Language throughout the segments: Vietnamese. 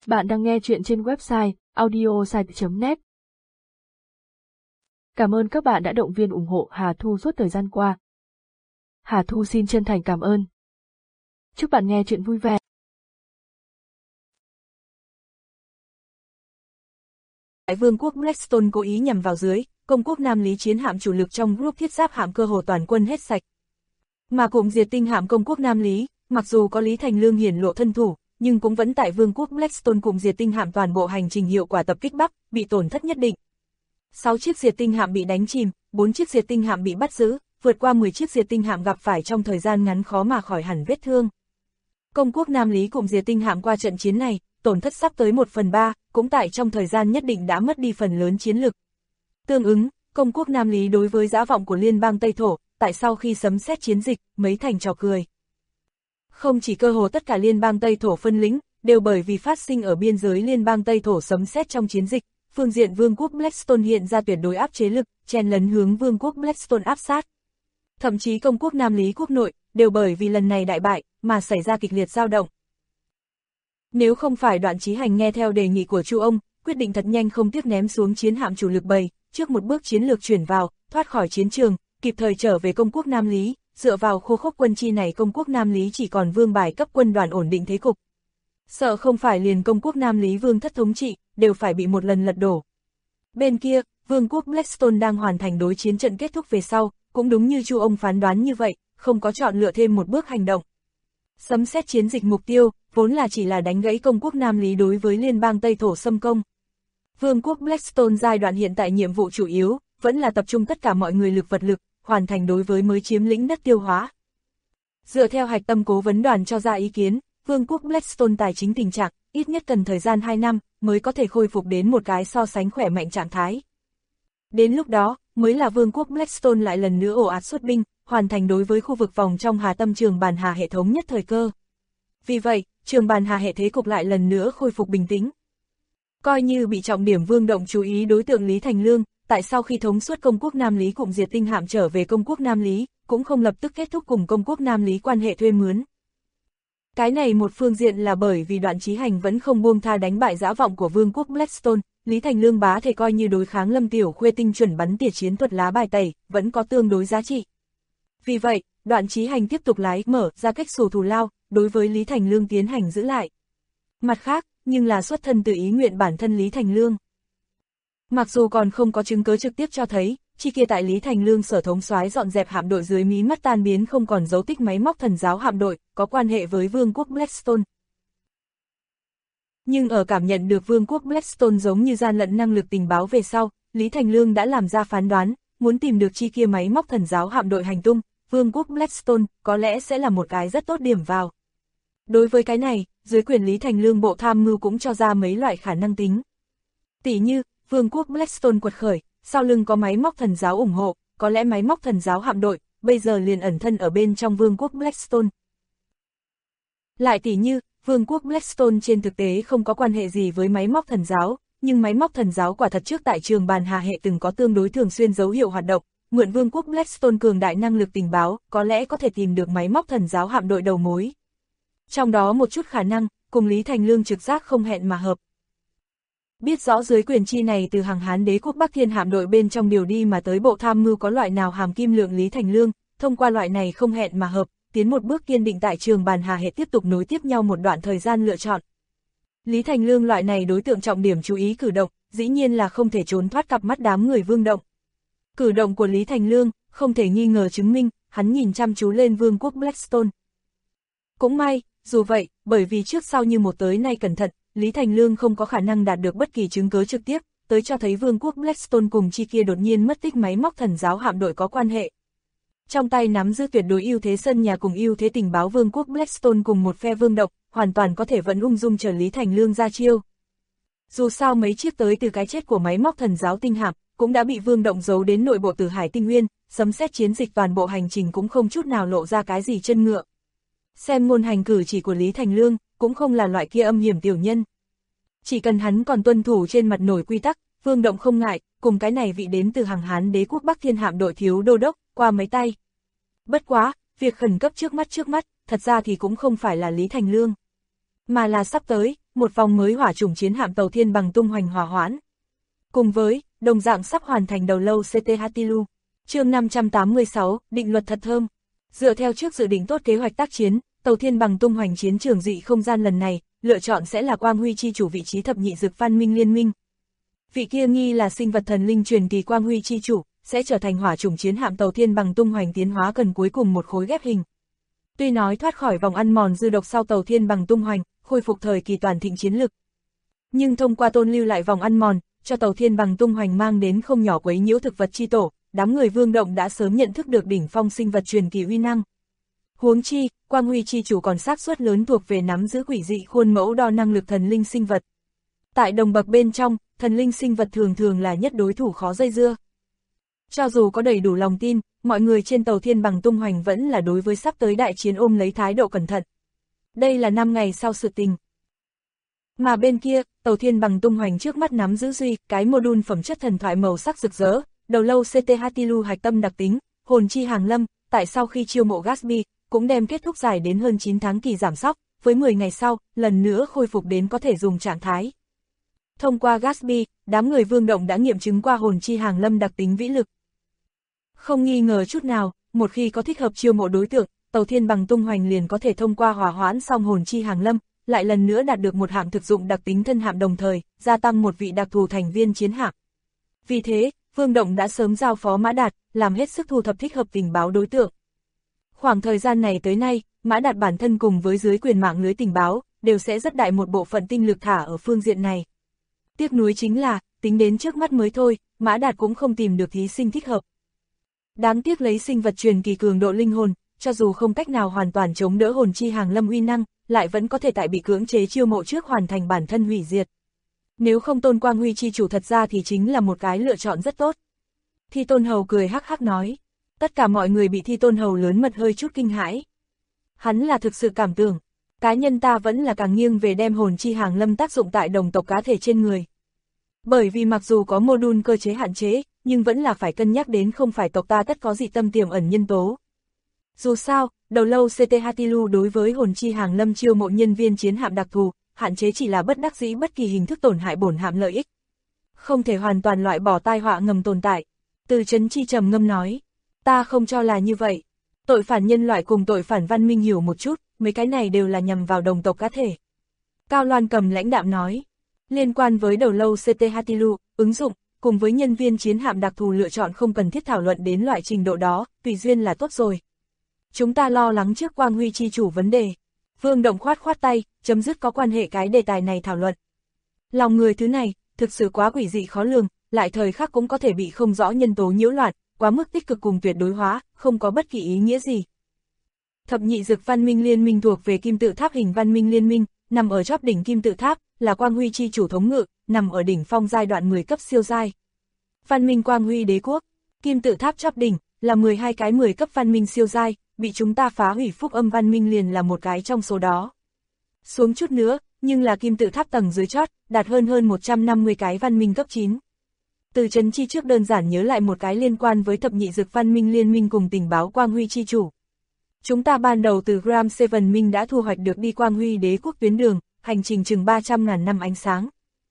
Bạn đang nghe chuyện trên website audiosite.net. Cảm ơn các bạn đã động viên ủng hộ Hà Thu suốt thời gian qua. Hà Thu xin chân thành cảm ơn. Chúc bạn nghe chuyện vui vẻ. Tại vương quốc Blackstone cố ý nhằm vào dưới, công quốc Nam Lý chiến hạm chủ lực trong group thiết giáp hạm cơ hồ toàn quân hết sạch. Mà cụm diệt tinh hạm công quốc Nam Lý, mặc dù có Lý Thành Lương hiển lộ thân thủ, nhưng cũng vẫn tại vương quốc Blackstone cụm diệt tinh hạm toàn bộ hành trình hiệu quả tập kích Bắc, bị tổn thất nhất định. 6 chiếc diệt tinh hạm bị đánh chìm, 4 chiếc diệt tinh hạm bị bắt giữ, vượt qua 10 chiếc diệt tinh hạm gặp phải trong thời gian ngắn khó mà khỏi hẳn vết thương. Công quốc Nam Lý cụm diệt tinh hạm qua trận chiến này, tổn thất sắp tới 1/3, cũng tại trong thời gian nhất định đã mất đi phần lớn chiến lực. Tương ứng, công quốc Nam Lý đối với dã vọng của liên bang Tây Thổ, tại sau khi sấm xét chiến dịch, mấy thành trò cười. Không chỉ cơ hồ tất cả liên bang Tây Thổ phân lĩnh, đều bởi vì phát sinh ở biên giới liên bang Tây Thổ sấm xét trong chiến dịch, phương diện vương quốc Blackstone hiện ra tuyệt đối áp chế lực, chen lấn hướng vương quốc Blackstone áp sát. Thậm chí công quốc Nam Lý quốc nội, đều bởi vì lần này đại bại, mà xảy ra kịch liệt dao động. Nếu không phải Đoạn Chí Hành nghe theo đề nghị của Chu ông, quyết định thật nhanh không tiếc ném xuống chiến hạm chủ lực bầy, trước một bước chiến lược chuyển vào, thoát khỏi chiến trường, kịp thời trở về công quốc Nam Lý, dựa vào khô khốc quân chi này công quốc Nam Lý chỉ còn vương bài cấp quân đoàn ổn định thế cục. Sợ không phải liền công quốc Nam Lý vương thất thống trị, đều phải bị một lần lật đổ. Bên kia, vương quốc Blackstone đang hoàn thành đối chiến trận kết thúc về sau, cũng đúng như Chu ông phán đoán như vậy, không có chọn lựa thêm một bước hành động. Sấm xét chiến dịch mục tiêu, vốn là chỉ là đánh gãy công quốc Nam Lý đối với liên bang Tây Thổ xâm công. Vương quốc Blackstone giai đoạn hiện tại nhiệm vụ chủ yếu, vẫn là tập trung tất cả mọi người lực vật lực, hoàn thành đối với mới chiếm lĩnh đất Tiêu Hóa. Dựa theo hạch tâm cố vấn đoàn cho ra ý kiến, vương quốc Blackstone tài chính tình trạng, ít nhất cần thời gian 2 năm, mới có thể khôi phục đến một cái so sánh khỏe mạnh trạng thái. Đến lúc đó, mới là vương quốc Blackstone lại lần nữa ồ ạt xuất binh, hoàn thành đối với khu vực vòng trong Hà Tâm Trường Bàn Hà hệ thống nhất thời cơ. Vì vậy, Trường Bàn Hà hệ thế cục lại lần nữa khôi phục bình tĩnh. Coi như bị trọng điểm vương động chú ý đối tượng Lý Thành Lương, tại sau khi thống suất công quốc Nam Lý cụm diệt tinh hạm trở về công quốc Nam Lý, cũng không lập tức kết thúc cùng công quốc Nam Lý quan hệ thuê mướn. Cái này một phương diện là bởi vì Đoạn Chí Hành vẫn không buông tha đánh bại dã vọng của vương quốc Blackstone, Lý Thành Lương bá thể coi như đối kháng Lâm Tiểu Khuê tinh chuẩn bắn tỉa chiến thuật lá bài tẩy, vẫn có tương đối giá trị. Vì vậy, Đoạn Chí Hành tiếp tục mở ra cách xù thù lao, đối với Lý Thành Lương tiến hành giữ lại. Mặt khác, nhưng là xuất thân từ ý nguyện bản thân Lý Thành Lương. Mặc dù còn không có chứng cứ trực tiếp cho thấy, chi kia tại Lý Thành Lương sở thống soái dọn dẹp hạm đội dưới mí mắt tan biến không còn dấu tích máy móc thần giáo hạm đội, có quan hệ với vương quốc Blackstone. Nhưng ở cảm nhận được vương quốc Blackstone giống như gian lận năng lực tình báo về sau, Lý Thành Lương đã làm ra phán đoán, muốn tìm được chi kia máy móc thần giáo hạm đội hành tung, vương quốc Blackstone có lẽ sẽ là một cái rất tốt điểm vào. Đối với cái này, dưới quyền Lý Thành Lương bộ tham mưu cũng cho ra mấy loại khả năng tính. Tỷ như, vương quốc Blackstone quật khởi, sau lưng có máy móc thần giáo ủng hộ, có lẽ máy móc thần giáo hạm đội, bây giờ liền ẩn thân ở bên trong vương quốc Blackstone. Lại tỷ như, vương quốc Blackstone trên thực tế không có quan hệ gì với máy móc thần giáo, nhưng máy móc thần giáo quả thật trước tại Trường Bàn Hà hệ từng có tương đối thường xuyên dấu hiệu hoạt động, mượn vương quốc Blackstone cường đại năng lực tình báo, có lẽ có thể tìm được máy móc thần giáo hạm đội đầu mối. Trong đó một chút khả năng, cùng Lý Thành Lương trực giác không hẹn mà hợp. Biết rõ dưới quyền chi này từ hàng Hán đế quốc Bắc Thiên hạm đội bên trong điều đi mà tới bộ tham mưu có loại nào hàm kim lượng Lý Thành Lương, thông qua loại này không hẹn mà hợp, tiến một bước kiên định tại Trường Bàn Hà hệ tiếp tục nối tiếp nhau một đoạn thời gian lựa chọn. Lý Thành Lương loại này đối tượng trọng điểm chú ý cử động, dĩ nhiên là không thể trốn thoát cặp mắt đám người vương động. Cử động của Lý Thành Lương, không thể nghi ngờ chứng minh, hắn nhìn chăm chú lên vương quốc Blackstone. Cũng may, dù vậy, bởi vì trước sau như một tới nay cẩn thận, Lý Thành Lương không có khả năng đạt được bất kỳ chứng cứ trực tiếp, tới cho thấy vương quốc Blackstone cùng chi kia đột nhiên mất tích máy móc thần giáo hạm đội có quan hệ. Trong tay nắm giữ tuyệt đối ưu thế sân nhà cùng ưu thế tình báo vương quốc Blackstone cùng một phe vương độc, hoàn toàn có thể vẫn ung dung chờ Lý Thành Lương ra chiêu. Dù sao mấy chiếc tới từ cái chết của máy móc thần giáo tinh hạm, cũng đã bị vương động giấu đến nội bộ Tử Hải Tinh Nguyên, sấm xét chiến dịch toàn bộ hành trình cũng không chút nào lộ ra cái gì chân ngựa. Xem ngôn hành cử chỉ của Lý Thành Lương, cũng không là loại kia âm hiểm tiểu nhân. Chỉ cần hắn còn tuân thủ trên mặt nổi quy tắc, vương động không ngại, cùng cái này vị đến từ hàng Hán đế quốc Bắc Thiên hạm đội thiếu đô đốc, qua mấy tay. Bất quá, việc khẩn cấp trước mắt, thật ra thì cũng không phải là Lý Thành Lương. Mà là sắp tới, một vòng mới hỏa chủng chiến hạm tàu thiên bằng tung hoành hỏa hoãn. Cùng với, đồng dạng sắp hoàn thành đầu lâu CT Hatilu. Chương 586, định luật thật thơm. Dựa theo trước dự định tốt kế hoạch tác chiến, tàu thiên bằng tung hoành chiến trường dị không gian lần này, lựa chọn sẽ là Quang Huy chi chủ vị trí thập nhị dực văn minh liên minh. Vị kia nghi là sinh vật thần linh truyền kỳ Quang Huy chi chủ, sẽ trở thành hỏa chủng chiến hạm tàu thiên bằng tung hoành tiến hóa cần cuối cùng một khối ghép hình. Tuy nói thoát khỏi vòng ăn mòn dư độc sau tàu thiên bằng tung hoành, khôi phục thời kỳ toàn thịnh chiến lực. Nhưng thông qua tôn lưu lại vòng ăn mòn, cho tàu thiên bằng tung hoành mang đến không nhỏ quấy nhiễu thực vật chi tổ, đám người Vương Động đã sớm nhận thức được đỉnh phong sinh vật truyền kỳ uy năng. Huống chi, Quang Huy chi chủ còn xác suất lớn thuộc về nắm giữ quỷ dị khuôn mẫu đo năng lực thần linh sinh vật. Tại đồng bậc bên trong, thần linh sinh vật thường thường là nhất đối thủ khó dây dưa. Cho dù có đầy đủ lòng tin, mọi người trên tàu thiên bằng tung hoành vẫn là đối với sắp tới đại chiến ôm lấy thái độ cẩn thận. Đây là 5 ngày sau sự tình. Mà bên kia, tàu thiên bằng tung hoành trước mắt nắm giữ duy cái module phẩm chất thần thoại màu sắc rực rỡ, đầu lâu CT Hatilu hạch tâm đặc tính, hồn chi hàng lâm, tại sau khi chiêu mộ Gatsby, cũng đem kết thúc dài đến hơn 9 tháng kỳ giảm sóc, với 10 ngày sau, lần nữa khôi phục đến có thể dùng trạng thái. Thông qua Gatsby, đám người Vương Động đã nghiệm chứng qua hồn chi hàng lâm đặc tính vĩ lực. Không nghi ngờ chút nào, một khi có thích hợp chiêu mộ đối tượng, tàu thiên bằng tung hoành liền có thể thông qua hỏa hoãn xong hồn chi hàng lâm, lại lần nữa đạt được một hạm thực dụng đặc tính thân hạm đồng thời, gia tăng một vị đặc thù thành viên chiến hạm. Vì thế, Vương Động đã sớm giao phó Mã Đạt, làm hết sức thu thập thích hợp tình báo đối tượng. Khoảng thời gian này tới nay, Mã Đạt bản thân cùng với dưới quyền mạng lưới tình báo, đều sẽ rất đại một bộ phận tinh lực thả ở phương diện này. Tiếc nuối chính là, tính đến trước mắt mới thôi, Mã Đạt cũng không tìm được thí sinh thích hợp. Đáng tiếc lấy sinh vật truyền kỳ cường độ linh hồn, cho dù không cách nào hoàn toàn chống đỡ hồn chi hàng lâm uy năng, lại vẫn có thể tại bị cưỡng chế chiêu mộ trước hoàn thành bản thân hủy diệt. Nếu không Tôn Quang Huy chi chủ thật ra thì chính là một cái lựa chọn rất tốt. Thi Tôn Hầu cười hắc hắc nói. Tất cả mọi người bị Thi Tôn Hầu lớn mật hơi chút kinh hãi. Hắn là thực sự cảm tưởng, cá nhân ta vẫn là càng nghiêng về đem hồn chi hàng lâm tác dụng tại đồng tộc cá thể trên người. Bởi vì mặc dù có module cơ chế hạn chế, nhưng vẫn là phải cân nhắc đến không phải tộc ta tất có dị tâm tiềm ẩn nhân tố. Dù sao, đầu lâu CT Hatilu đối với hồn chi hàng lâm chiêu mộ nhân viên chiến hạm đặc thù, hạn chế chỉ là bất đắc dĩ bất kỳ hình thức tổn hại bổn hạm lợi ích. Không thể hoàn toàn loại bỏ tai họa ngầm tồn tại. Từ Chấn Chi trầm ngâm nói, ta không cho là như vậy. Tội phản nhân loại cùng tội phản văn minh hiểu một chút, mấy cái này đều là nhằm vào đồng tộc cá thể. Cao Loan Cầm lãnh đạm nói, liên quan với đầu lâu CT Hatilu, ứng dụng, cùng với nhân viên chiến hạm đặc thù lựa chọn không cần thiết thảo luận đến loại trình độ đó, tùy duyên là tốt rồi. Chúng ta lo lắng trước Quang Huy chi chủ vấn đề. Vương Động khoát khoát tay, chấm dứt có quan hệ cái đề tài này thảo luận. Lòng người thứ này, thực sự quá quỷ dị khó lường, lại thời khắc cũng có thể bị không rõ nhân tố nhiễu loạn, quá mức tích cực cùng tuyệt đối hóa, không có bất kỳ ý nghĩa gì. Thập nhị dực văn minh liên minh thuộc về kim tự tháp hình văn minh liên minh, nằm ở chóp đỉnh kim tự tháp, là Quang Huy chi chủ thống ngự, nằm ở đỉnh phong giai đoạn 10 cấp siêu giai. Văn minh Quang Huy đế quốc, kim tự tháp chóp đỉnh, là 12 cái 10 cấp văn minh siêu giai, bị chúng ta phá hủy phúc âm văn minh liền là một cái trong số đó. Xuống chút nữa, nhưng là kim tự tháp tầng dưới chót, đạt hơn 150 cái văn minh cấp 9. Từ Chấn Chi trước đơn giản nhớ lại một cái liên quan với thập nhị dực văn minh liên minh cùng tình báo Quang Huy chi chủ. Chúng ta ban đầu từ Gram Seven Minh đã thu hoạch được đi Quang Huy đế quốc tuyến đường, hành trình chừng 300.000 năm ánh sáng.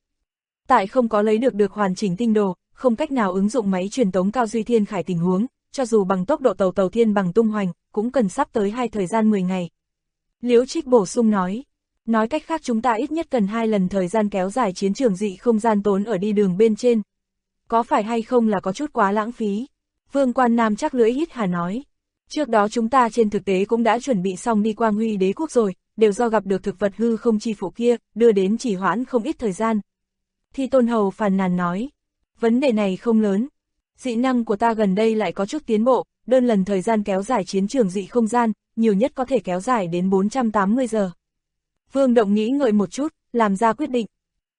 Tại không có lấy được hoàn chỉnh tinh đồ, không cách nào ứng dụng máy truyền tống cao duy thiên khải tình huống, cho dù bằng tốc độ tàu thiên bằng tung hoành, cũng cần sắp tới thời gian 10 ngày. Liễu Trích bổ sung nói cách khác chúng ta ít nhất cần 2 lần thời gian kéo dài chiến trường dị không gian tốn ở đi đường bên trên. Có phải hay không là có chút quá lãng phí? Vương Quan Nam chắc lưỡi hít hà nói. Trước đó chúng ta trên thực tế cũng đã chuẩn bị xong đi Quang Huy đế quốc rồi, đều do gặp được thực vật hư không chi phụ kia, đưa đến trì hoãn không ít thời gian. Thi Tôn Hầu phàn nàn nói. Vấn đề này không lớn. Dị năng của ta gần đây lại có chút tiến bộ, đơn lần thời gian kéo dài chiến trường dị không gian, nhiều nhất có thể kéo dài đến 480 giờ. Vương Động nghĩ ngợi một chút, làm ra quyết định.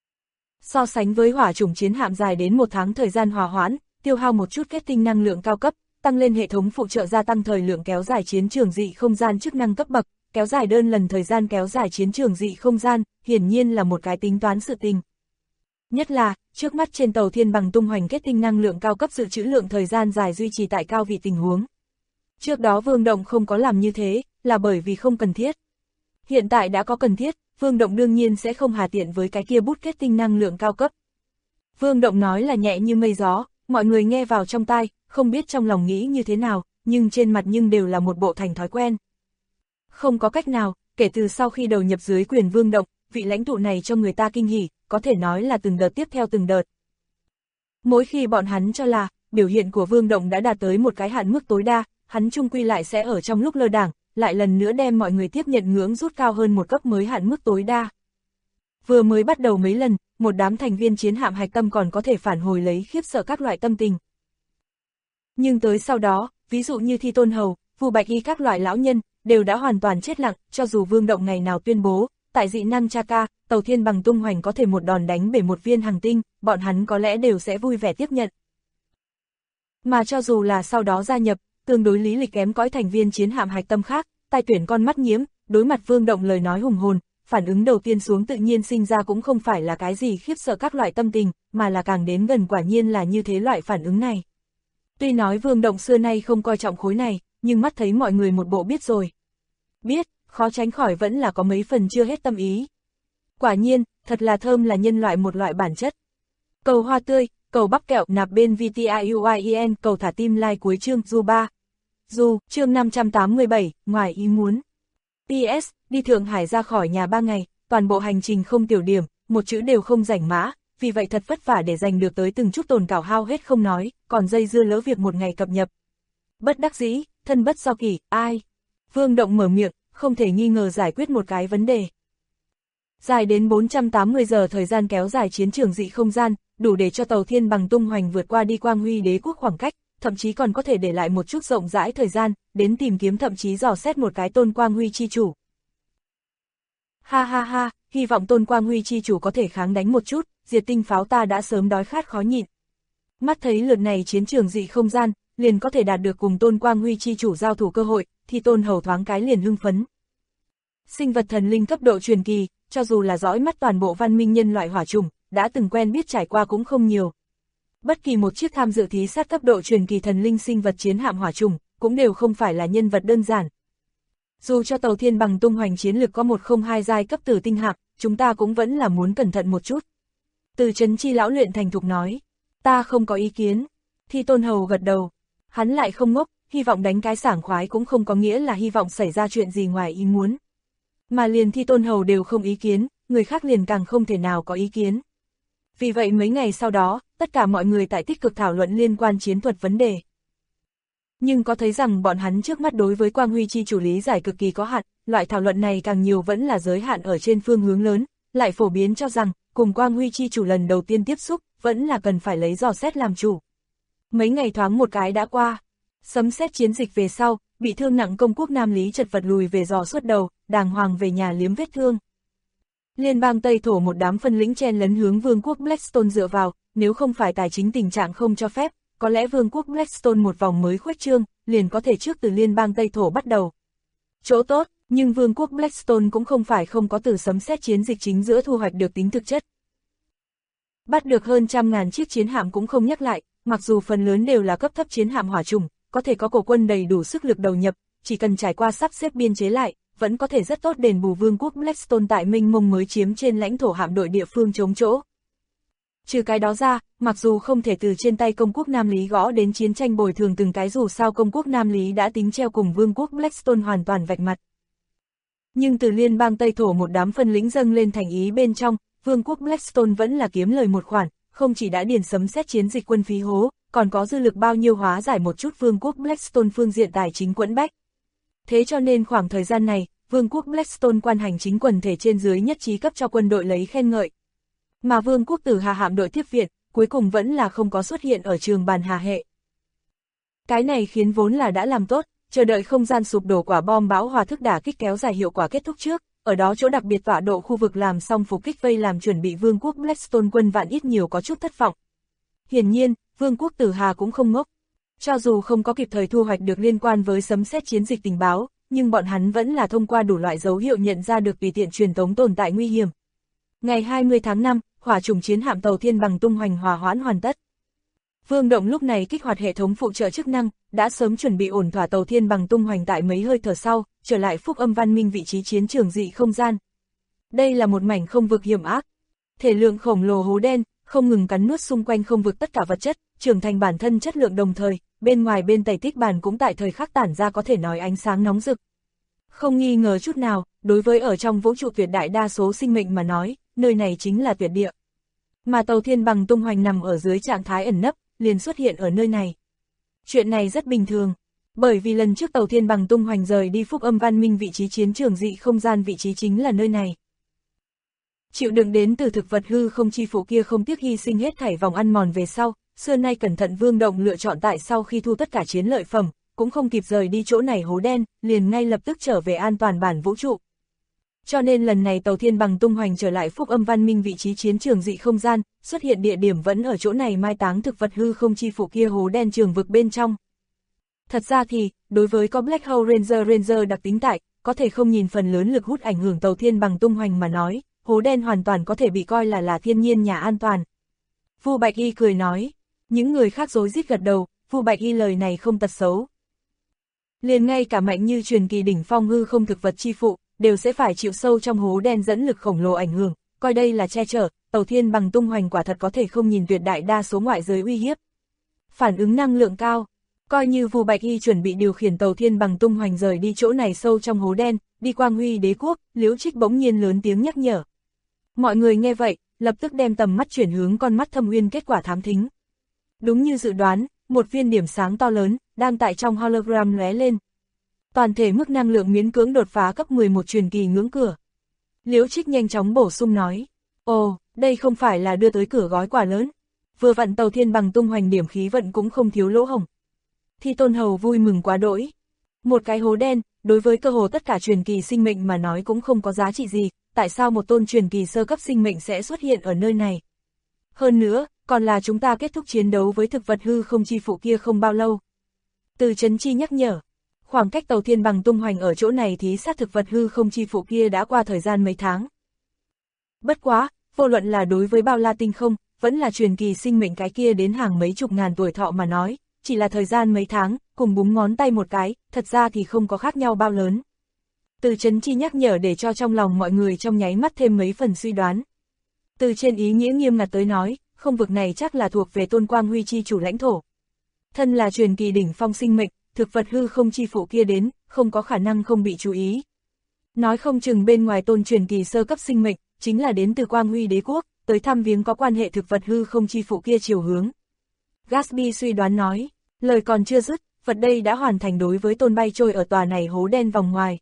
So sánh với hỏa chủng chiến hạm dài đến 1 tháng thời gian hòa hoãn, tiêu hao một chút kết tinh năng lượng cao cấp, tăng lên hệ thống phụ trợ gia tăng thời lượng kéo dài chiến trường dị không gian chức năng cấp bậc, kéo dài đơn lần thời gian kéo dài chiến trường dị không gian, hiển nhiên là một cái tính toán sự tình. Nhất là, trước mắt trên tàu thiên bằng tung hoành kết tinh năng lượng cao cấp dự trữ lượng thời gian dài duy trì tại cao vị tình huống. Trước đó Vương Động không có làm như thế, là bởi vì không cần thiết. Hiện tại đã có cần thiết, Vương Động đương nhiên sẽ không hà tiện với cái kia bút kết tinh năng lượng cao cấp. Vương Động nói là nhẹ như mây gió, mọi người nghe vào trong tai, không biết trong lòng nghĩ như thế nào, nhưng trên mặt nhưng đều là một bộ thành thói quen. Không có cách nào, kể từ sau khi đầu nhập dưới quyền Vương Động, vị lãnh tụ này cho người ta kinh hỉ, có thể nói là từng đợt tiếp theo từng đợt. Mỗi khi bọn hắn cho là, biểu hiện của Vương Động đã đạt tới một cái hạn mức tối đa, hắn chung quy lại sẽ ở trong lúc lơ đảng, lại lần nữa đem mọi người tiếp nhận ngưỡng rút cao hơn một cấp mới hạn mức tối đa. Vừa mới bắt đầu mấy lần, một đám thành viên chiến hạm hạch tâm còn có thể phản hồi lấy khiếp sợ các loại tâm tình. Nhưng tới sau đó, ví dụ như Thi Tôn Hầu, Vu Bạch Y các loại lão nhân, đều đã hoàn toàn chết lặng, cho dù Vương Động ngày nào tuyên bố, tại dị năng Chaka, tàu thiên bằng tung hoành có thể một đòn đánh bể một viên hành tinh, bọn hắn có lẽ đều sẽ vui vẻ tiếp nhận. Mà cho dù là sau đó gia nhập, tương đối lý lịch kém cõi thành viên chiến hạm hạch tâm khác, tai tuyển con mắt nhiễm, đối mặt Vương Động lời nói hùng hồn, phản ứng đầu tiên xuống tự nhiên sinh ra cũng không phải là cái gì khiếp sợ các loại tâm tình, mà là càng đến gần quả nhiên là như thế loại phản ứng này. Tuy nói Vương Động xưa nay không coi trọng khối này, nhưng mắt thấy mọi người một bộ biết rồi. Biết, khó tránh khỏi vẫn là có mấy phần chưa hết tâm ý. Quả nhiên, thật là thơm là nhân loại một loại bản chất. Cầu hoa tươi, cầu bắp kẹo nạp bên VTIUIEN, cầu thả tim like cuối chương Du 3. Du, chương 587, ngoài ý muốn. PS, đi Thượng Hải ra khỏi nhà 3 ngày, toàn bộ hành trình không tiểu điểm, một chữ đều không rảnh mã, vì vậy thật vất vả để giành được tới từng chút tồn cảo hao hết không nói, còn dây dưa lỡ việc một ngày cập nhập. Bất đắc dĩ, thân bất do kỷ, ai? Vương Động mở miệng, không thể nghi ngờ giải quyết một cái vấn đề. Dài đến 480 giờ thời gian kéo dài chiến trường dị không gian, đủ để cho tàu thiên bằng tung hoành vượt qua đi Quang Huy Đế quốc khoảng cách, thậm chí còn có thể để lại một chút rộng rãi thời gian, đến tìm kiếm thậm chí dò xét một cái Tôn Quang Huy chi chủ. Ha ha ha, hy vọng Tôn Quang Huy chi chủ có thể kháng đánh một chút, diệt tinh pháo ta đã sớm đói khát khó nhịn. Mắt thấy lượt này chiến trường dị không gian, liền có thể đạt được cùng Tôn Quang Huy chi chủ giao thủ cơ hội, thì Tôn Hầu thoáng cái liền hưng phấn. Sinh vật thần linh cấp độ truyền kỳ, cho dù là dõi mắt toàn bộ văn minh nhân loại hỏa trùng, đã từng quen biết trải qua cũng không nhiều. Bất kỳ một chiếc tham dự thí sát cấp độ truyền kỳ thần linh sinh vật chiến hạm hỏa trùng, cũng đều không phải là nhân vật đơn giản. Dù cho tàu thiên bằng tung hoành chiến lực có 102 giai cấp tử tinh hạm, chúng ta cũng vẫn là muốn cẩn thận một chút. Từ Trấn Chi lão luyện thành thục nói, ta không có ý kiến. Thi Tôn Hầu gật đầu, hắn lại không ngốc, hy vọng đánh cái sảng khoái cũng không có nghĩa là hy vọng xảy ra chuyện gì ngoài ý muốn. Mà liền Thi Tôn Hầu đều không ý kiến, người khác liền càng không thể nào có ý kiến. Vì vậy mấy ngày sau đó, tất cả mọi người tại tích cực thảo luận liên quan chiến thuật vấn đề. Nhưng có thấy rằng bọn hắn trước mắt đối với Quang Huy chi chủ lý giải cực kỳ có hạn, loại thảo luận này càng nhiều vẫn là giới hạn ở trên phương hướng lớn, lại phổ biến cho rằng, cùng Quang Huy chi chủ lần đầu tiên tiếp xúc, vẫn là cần phải lấy dò xét làm chủ. Mấy ngày thoáng một cái đã qua, sấm sét chiến dịch về sau, bị thương nặng công quốc Nam Lý chật vật lùi về dò suốt đầu, đàng hoàng về nhà liếm vết thương. Liên bang Tây Thổ một đám phân lĩnh chen lấn hướng vương quốc Blackstone dựa vào, nếu không phải tài chính tình trạng không cho phép, có lẽ vương quốc Blackstone một vòng mới khuếch trương, liền có thể trước từ liên bang Tây Thổ bắt đầu. Chỗ tốt, nhưng vương quốc Blackstone cũng không phải không có từ sấm sét chiến dịch chính giữa thu hoạch được tính thực chất. Bắt được hơn 100.000 chiếc chiến hạm cũng không nhắc lại, mặc dù phần lớn đều là cấp thấp chiến hạm hỏa trùng, có thể có cổ quân đầy đủ sức lực đầu nhập, chỉ cần trải qua sắp xếp biên chế lại, vẫn có thể rất tốt đền bù vương quốc Blackstone tại mênh mông mới chiếm trên lãnh thổ hạm đội địa phương chống chỗ. Trừ cái đó ra, mặc dù không thể từ trên tay công quốc Nam Lý gõ đến chiến tranh bồi thường từng cái dù sao công quốc Nam Lý đã tính treo cùng vương quốc Blackstone hoàn toàn vạch mặt. Nhưng từ liên bang Tây Thổ một đám phân lĩnh dâng lên thành ý bên trong, vương quốc Blackstone vẫn là kiếm lời một khoản, không chỉ đã điền sấm sét chiến dịch quân phí hố, còn có dư lực bao nhiêu hóa giải một chút vương quốc Blackstone phương diện tài chính quẫn bách. Thế cho nên khoảng thời gian này, vương quốc Blackstone quan hành chính quần thể trên dưới nhất trí cấp cho quân đội lấy khen ngợi. Mà vương quốc Tử Hà hạm đội tiếp viện, cuối cùng vẫn là không có xuất hiện ở trường bàn Hà hệ. Cái này khiến vốn là đã làm tốt, chờ đợi không gian sụp đổ quả bom bão hòa thức đả kích kéo dài hiệu quả kết thúc trước, ở đó chỗ đặc biệt tọa độ khu vực làm xong phục kích vây làm chuẩn bị vương quốc Blackstone quân vạn ít nhiều có chút thất vọng. Hiển nhiên, vương quốc Tử Hà cũng không ngốc. Cho dù không có kịp thời thu hoạch được liên quan với sấm sét chiến dịch tình báo, nhưng bọn hắn vẫn là thông qua đủ loại dấu hiệu nhận ra được tùy tiện truyền tống tồn tại nguy hiểm. Ngày 20 tháng 5, hỏa chủng chiến hạm tàu thiên bằng tung hoành hòa hoãn hoàn tất. Vương Động lúc này kích hoạt hệ thống phụ trợ chức năng, đã sớm chuẩn bị ổn thỏa tàu thiên bằng tung hoành tại mấy hơi thở sau, trở lại Phúc Âm Văn Minh vị trí chiến trường dị không gian. Đây là một mảnh không vực hiểm ác. Thể lượng khổng lồ hố đen, không ngừng cắn nuốt xung quanh không vực tất cả vật chất, trưởng thành bản thân chất lượng đồng thời, bên ngoài bên tẩy tích bàn cũng tại thời khắc tản ra có thể nói ánh sáng nóng rực. Không nghi ngờ chút nào, đối với ở trong vũ trụ tuyệt đại đa số sinh mệnh mà nói, nơi này chính là tuyệt địa. Mà tàu thiên bằng tung hoành nằm ở dưới trạng thái ẩn nấp, liền xuất hiện ở nơi này. Chuyện này rất bình thường, bởi vì lần trước tàu thiên bằng tung hoành rời đi Phúc Âm Văn Minh vị trí chiến trường dị không gian vị trí chính là nơi này. Chịu đựng đến từ thực vật hư không chi phủ kia không tiếc hy sinh hết thảy vòng ăn mòn về sau, xưa nay cẩn thận Vương Động lựa chọn tại sau khi thu tất cả chiến lợi phẩm, cũng không kịp rời đi chỗ này hố đen, liền ngay lập tức trở về an toàn bản vũ trụ. Cho nên lần này tàu thiên bằng tung hoành trở lại Phúc Âm Văn Minh vị trí chiến trường dị không gian, xuất hiện địa điểm vẫn ở chỗ này mai táng thực vật hư không chi phủ kia hố đen trường vực bên trong. Thật ra thì, đối với có Black Hole Ranger đặc tính tại, có thể không nhìn phần lớn lực hút ảnh hưởng tàu thiên bằng tung hoành mà nói, hố đen hoàn toàn có thể bị coi là thiên nhiên nhà an toàn. Vu Bạch Y cười nói, những người khác rối rít gật đầu, Vu Bạch Y lời này không tật xấu. Liền ngay cả mạnh như truyền kỳ đỉnh phong hư không thực vật chi phụ, đều sẽ phải chịu sâu trong hố đen dẫn lực khổng lồ ảnh hưởng, coi đây là che chở, tàu thiên bằng tung hoành quả thật có thể không nhìn tuyệt đại đa số ngoại giới uy hiếp. Phản ứng năng lượng cao, coi như Vu Bạch Y chuẩn bị điều khiển tàu thiên bằng tung hoành rời đi chỗ này sâu trong hố đen, đi Quang Huy Đế quốc, Liễu Trích bỗng nhiên lớn tiếng nhắc nhở. Mọi người nghe vậy, lập tức đem tầm mắt chuyển hướng con mắt Thâm Uyên kết quả thám thính. Đúng như dự đoán, một viên điểm sáng to lớn, đang tại trong hologram lóe lên. Toàn thể mức năng lượng miễn cưỡng đột phá cấp 11 truyền kỳ ngưỡng cửa. Liễu Trích nhanh chóng bổ sung nói, ồ, đây không phải là đưa tới cửa gói quà lớn. Vừa vặn tàu thiên bằng tung hoành điểm khí vận cũng không thiếu lỗ hổng. Thi Tôn Hầu vui mừng quá đỗi. Một cái hố đen, đối với cơ hồ tất cả truyền kỳ sinh mệnh mà nói cũng không có giá trị gì, tại sao một tôn truyền kỳ sơ cấp sinh mệnh sẽ xuất hiện ở nơi này? Hơn nữa, còn là chúng ta kết thúc chiến đấu với thực vật hư không chi phụ kia không bao lâu. Từ Chấn Chi nhắc nhở, khoảng cách tàu thiên bằng tung hoành ở chỗ này thí sát thực vật hư không chi phụ kia đã qua thời gian mấy tháng. Bất quá, vô luận là đối với bao la tinh không, vẫn là truyền kỳ sinh mệnh cái kia đến hàng mấy chục ngàn tuổi thọ mà nói, chỉ là thời gian mấy tháng, cùng búng ngón tay một cái, thật ra thì không có khác nhau bao lớn. Từ Chấn Chi nhắc nhở để cho trong lòng mọi người trong nháy mắt thêm mấy phần suy đoán. Từ trên ý nghĩa nghiêm ngặt tới nói, không vực này chắc là thuộc về Tôn Quang Huy chi chủ lãnh thổ. Thân là truyền kỳ đỉnh phong sinh mệnh, thực vật hư không chi phụ kia đến, không có khả năng không bị chú ý. Nói không chừng bên ngoài tôn truyền kỳ sơ cấp sinh mệnh, chính là đến từ Quang Huy Đế quốc, tới thăm viếng có quan hệ thực vật hư không chi phụ kia chiều hướng. Gatsby suy đoán nói, lời còn chưa dứt, vật đây đã hoàn thành đối với tôn bay trôi ở tòa này hố đen vòng ngoài.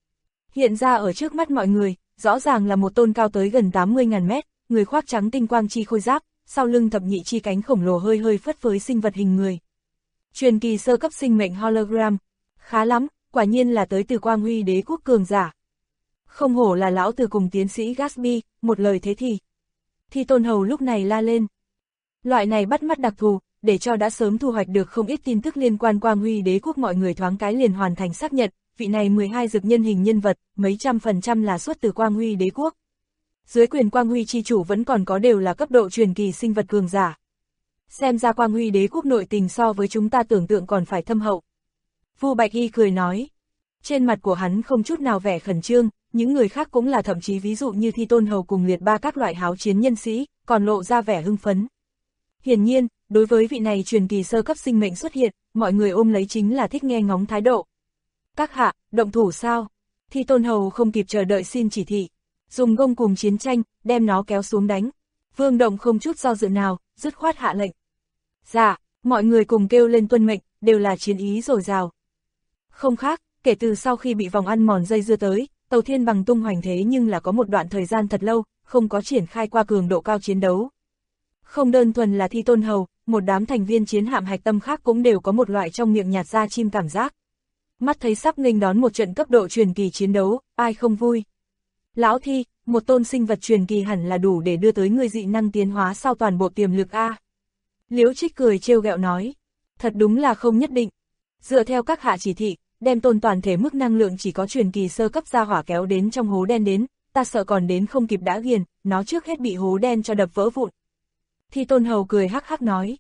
Hiện ra ở trước mắt mọi người, rõ ràng là một tôn cao tới gần 80.000 mét, người khoác trắng tinh quang chi khôi giáp, sau lưng thập nhị chi cánh khổng lồ hơi hơi phất phới sinh vật hình người. Truyền kỳ sơ cấp sinh mệnh hologram, khá lắm, quả nhiên là tới từ Quang Huy Đế quốc cường giả. Không hổ là lão từ cùng tiến sĩ Gatsby, một lời thế thì. Thi Tôn Hầu lúc này la lên. Loại này bắt mắt đặc thù, để cho đã sớm thu hoạch được không ít tin tức liên quan Quang Huy Đế quốc mọi người thoáng cái liền hoàn thành xác nhận, vị này 12 dược nhân hình nhân vật, mấy trăm% là xuất từ Quang Huy Đế quốc. Dưới quyền Quang Huy chi chủ vẫn còn có đều là cấp độ truyền kỳ sinh vật cường giả. Xem ra Quang Huy Đế quốc nội tình so với chúng ta tưởng tượng còn phải thâm hậu. Vu Bạch Y cười nói. Trên mặt của hắn không chút nào vẻ khẩn trương, những người khác cũng là thậm chí ví dụ như Thi Tôn Hầu cùng liệt ba các loại háo chiến nhân sĩ, còn lộ ra vẻ hưng phấn. Hiển nhiên, đối với vị này truyền kỳ sơ cấp sinh mệnh xuất hiện, mọi người ôm lấy chính là thích nghe ngóng thái độ. Các hạ, động thủ sao? Thi Tôn Hầu không kịp chờ đợi xin chỉ thị. Dùng gông cùng chiến tranh, đem nó kéo xuống đánh. Vương Động không chút do dự nào, dứt khoát hạ lệnh. Dạ, mọi người cùng kêu lên tuân mệnh, đều là chiến ý dồi dào. Không khác, kể từ sau khi bị vòng ăn mòn dây dưa tới, tàu thiên bằng tung hoành thế nhưng là có một đoạn thời gian thật lâu, không có triển khai qua cường độ cao chiến đấu. Không đơn thuần là Thi Tôn Hầu, một đám thành viên chiến hạm hạch tâm khác cũng đều có một loại trong miệng nhạt ra chim cảm giác. Mắt thấy sắp nghênh đón một trận cấp độ truyền kỳ chiến đấu, ai không vui. Lão Thi, một tôn sinh vật truyền kỳ hẳn là đủ để đưa tới người dị năng tiến hóa sau toàn bộ tiềm lực A. Liễu Trích cười trêu ghẹo nói, thật đúng là không nhất định. Dựa theo các hạ chỉ thị, đem tôn toàn thể mức năng lượng chỉ có truyền kỳ sơ cấp ra hỏa kéo đến trong hố đen đến, ta sợ còn đến không kịp đã ghiền, nó trước hết bị hố đen cho đập vỡ vụn. Thi Tôn Hầu cười hắc hắc nói,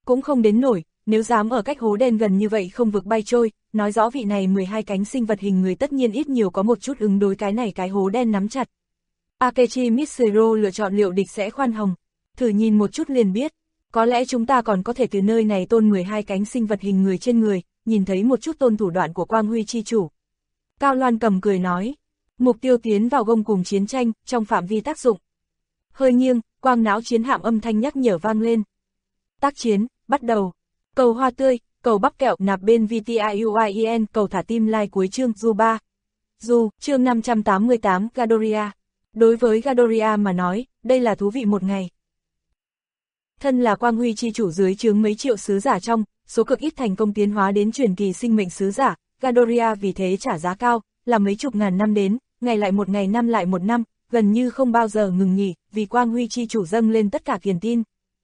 cũng không đến nổi, nếu dám ở cách hố đen gần như vậy không vực bay trôi, nói rõ vị này 12 cánh sinh vật hình người tất nhiên ít nhiều có một chút ứng đối cái này cái hố đen nắm chặt. Akechi Mitsuru lựa chọn liệu địch sẽ khoan hồng, thử nhìn một chút liền biết, có lẽ chúng ta còn có thể từ nơi này tôn 12 cánh sinh vật hình người trên người, nhìn thấy một chút tôn thủ đoạn của Quang Huy chi chủ. Cao Loan Cầm cười nói, mục tiêu tiến vào gông cùng chiến tranh, trong phạm vi tác dụng. Hơi nghiêng, quang não chiến hạm âm thanh nhắc nhở vang lên. Tác chiến, bắt đầu. Cầu hoa tươi, cầu bắp kẹo nạp bên VTIUIEN, cầu thả tim like cuối chương Du 3. Du, chương 588 Gadoria. Đối với Gadoria mà nói, đây là thú vị một ngày. Thân là Quang Huy chi chủ dưới trướng mấy triệu sứ giả trong, số cực ít thành công tiến hóa đến truyền kỳ sinh mệnh sứ giả, Gadoria vì thế trả giá cao, là mấy chục ngàn năm đến, ngày lại một ngày năm lại một năm, gần như không bao giờ ngừng nghỉ, vì Quang Huy chi chủ dâng lên tất cả kiền tin.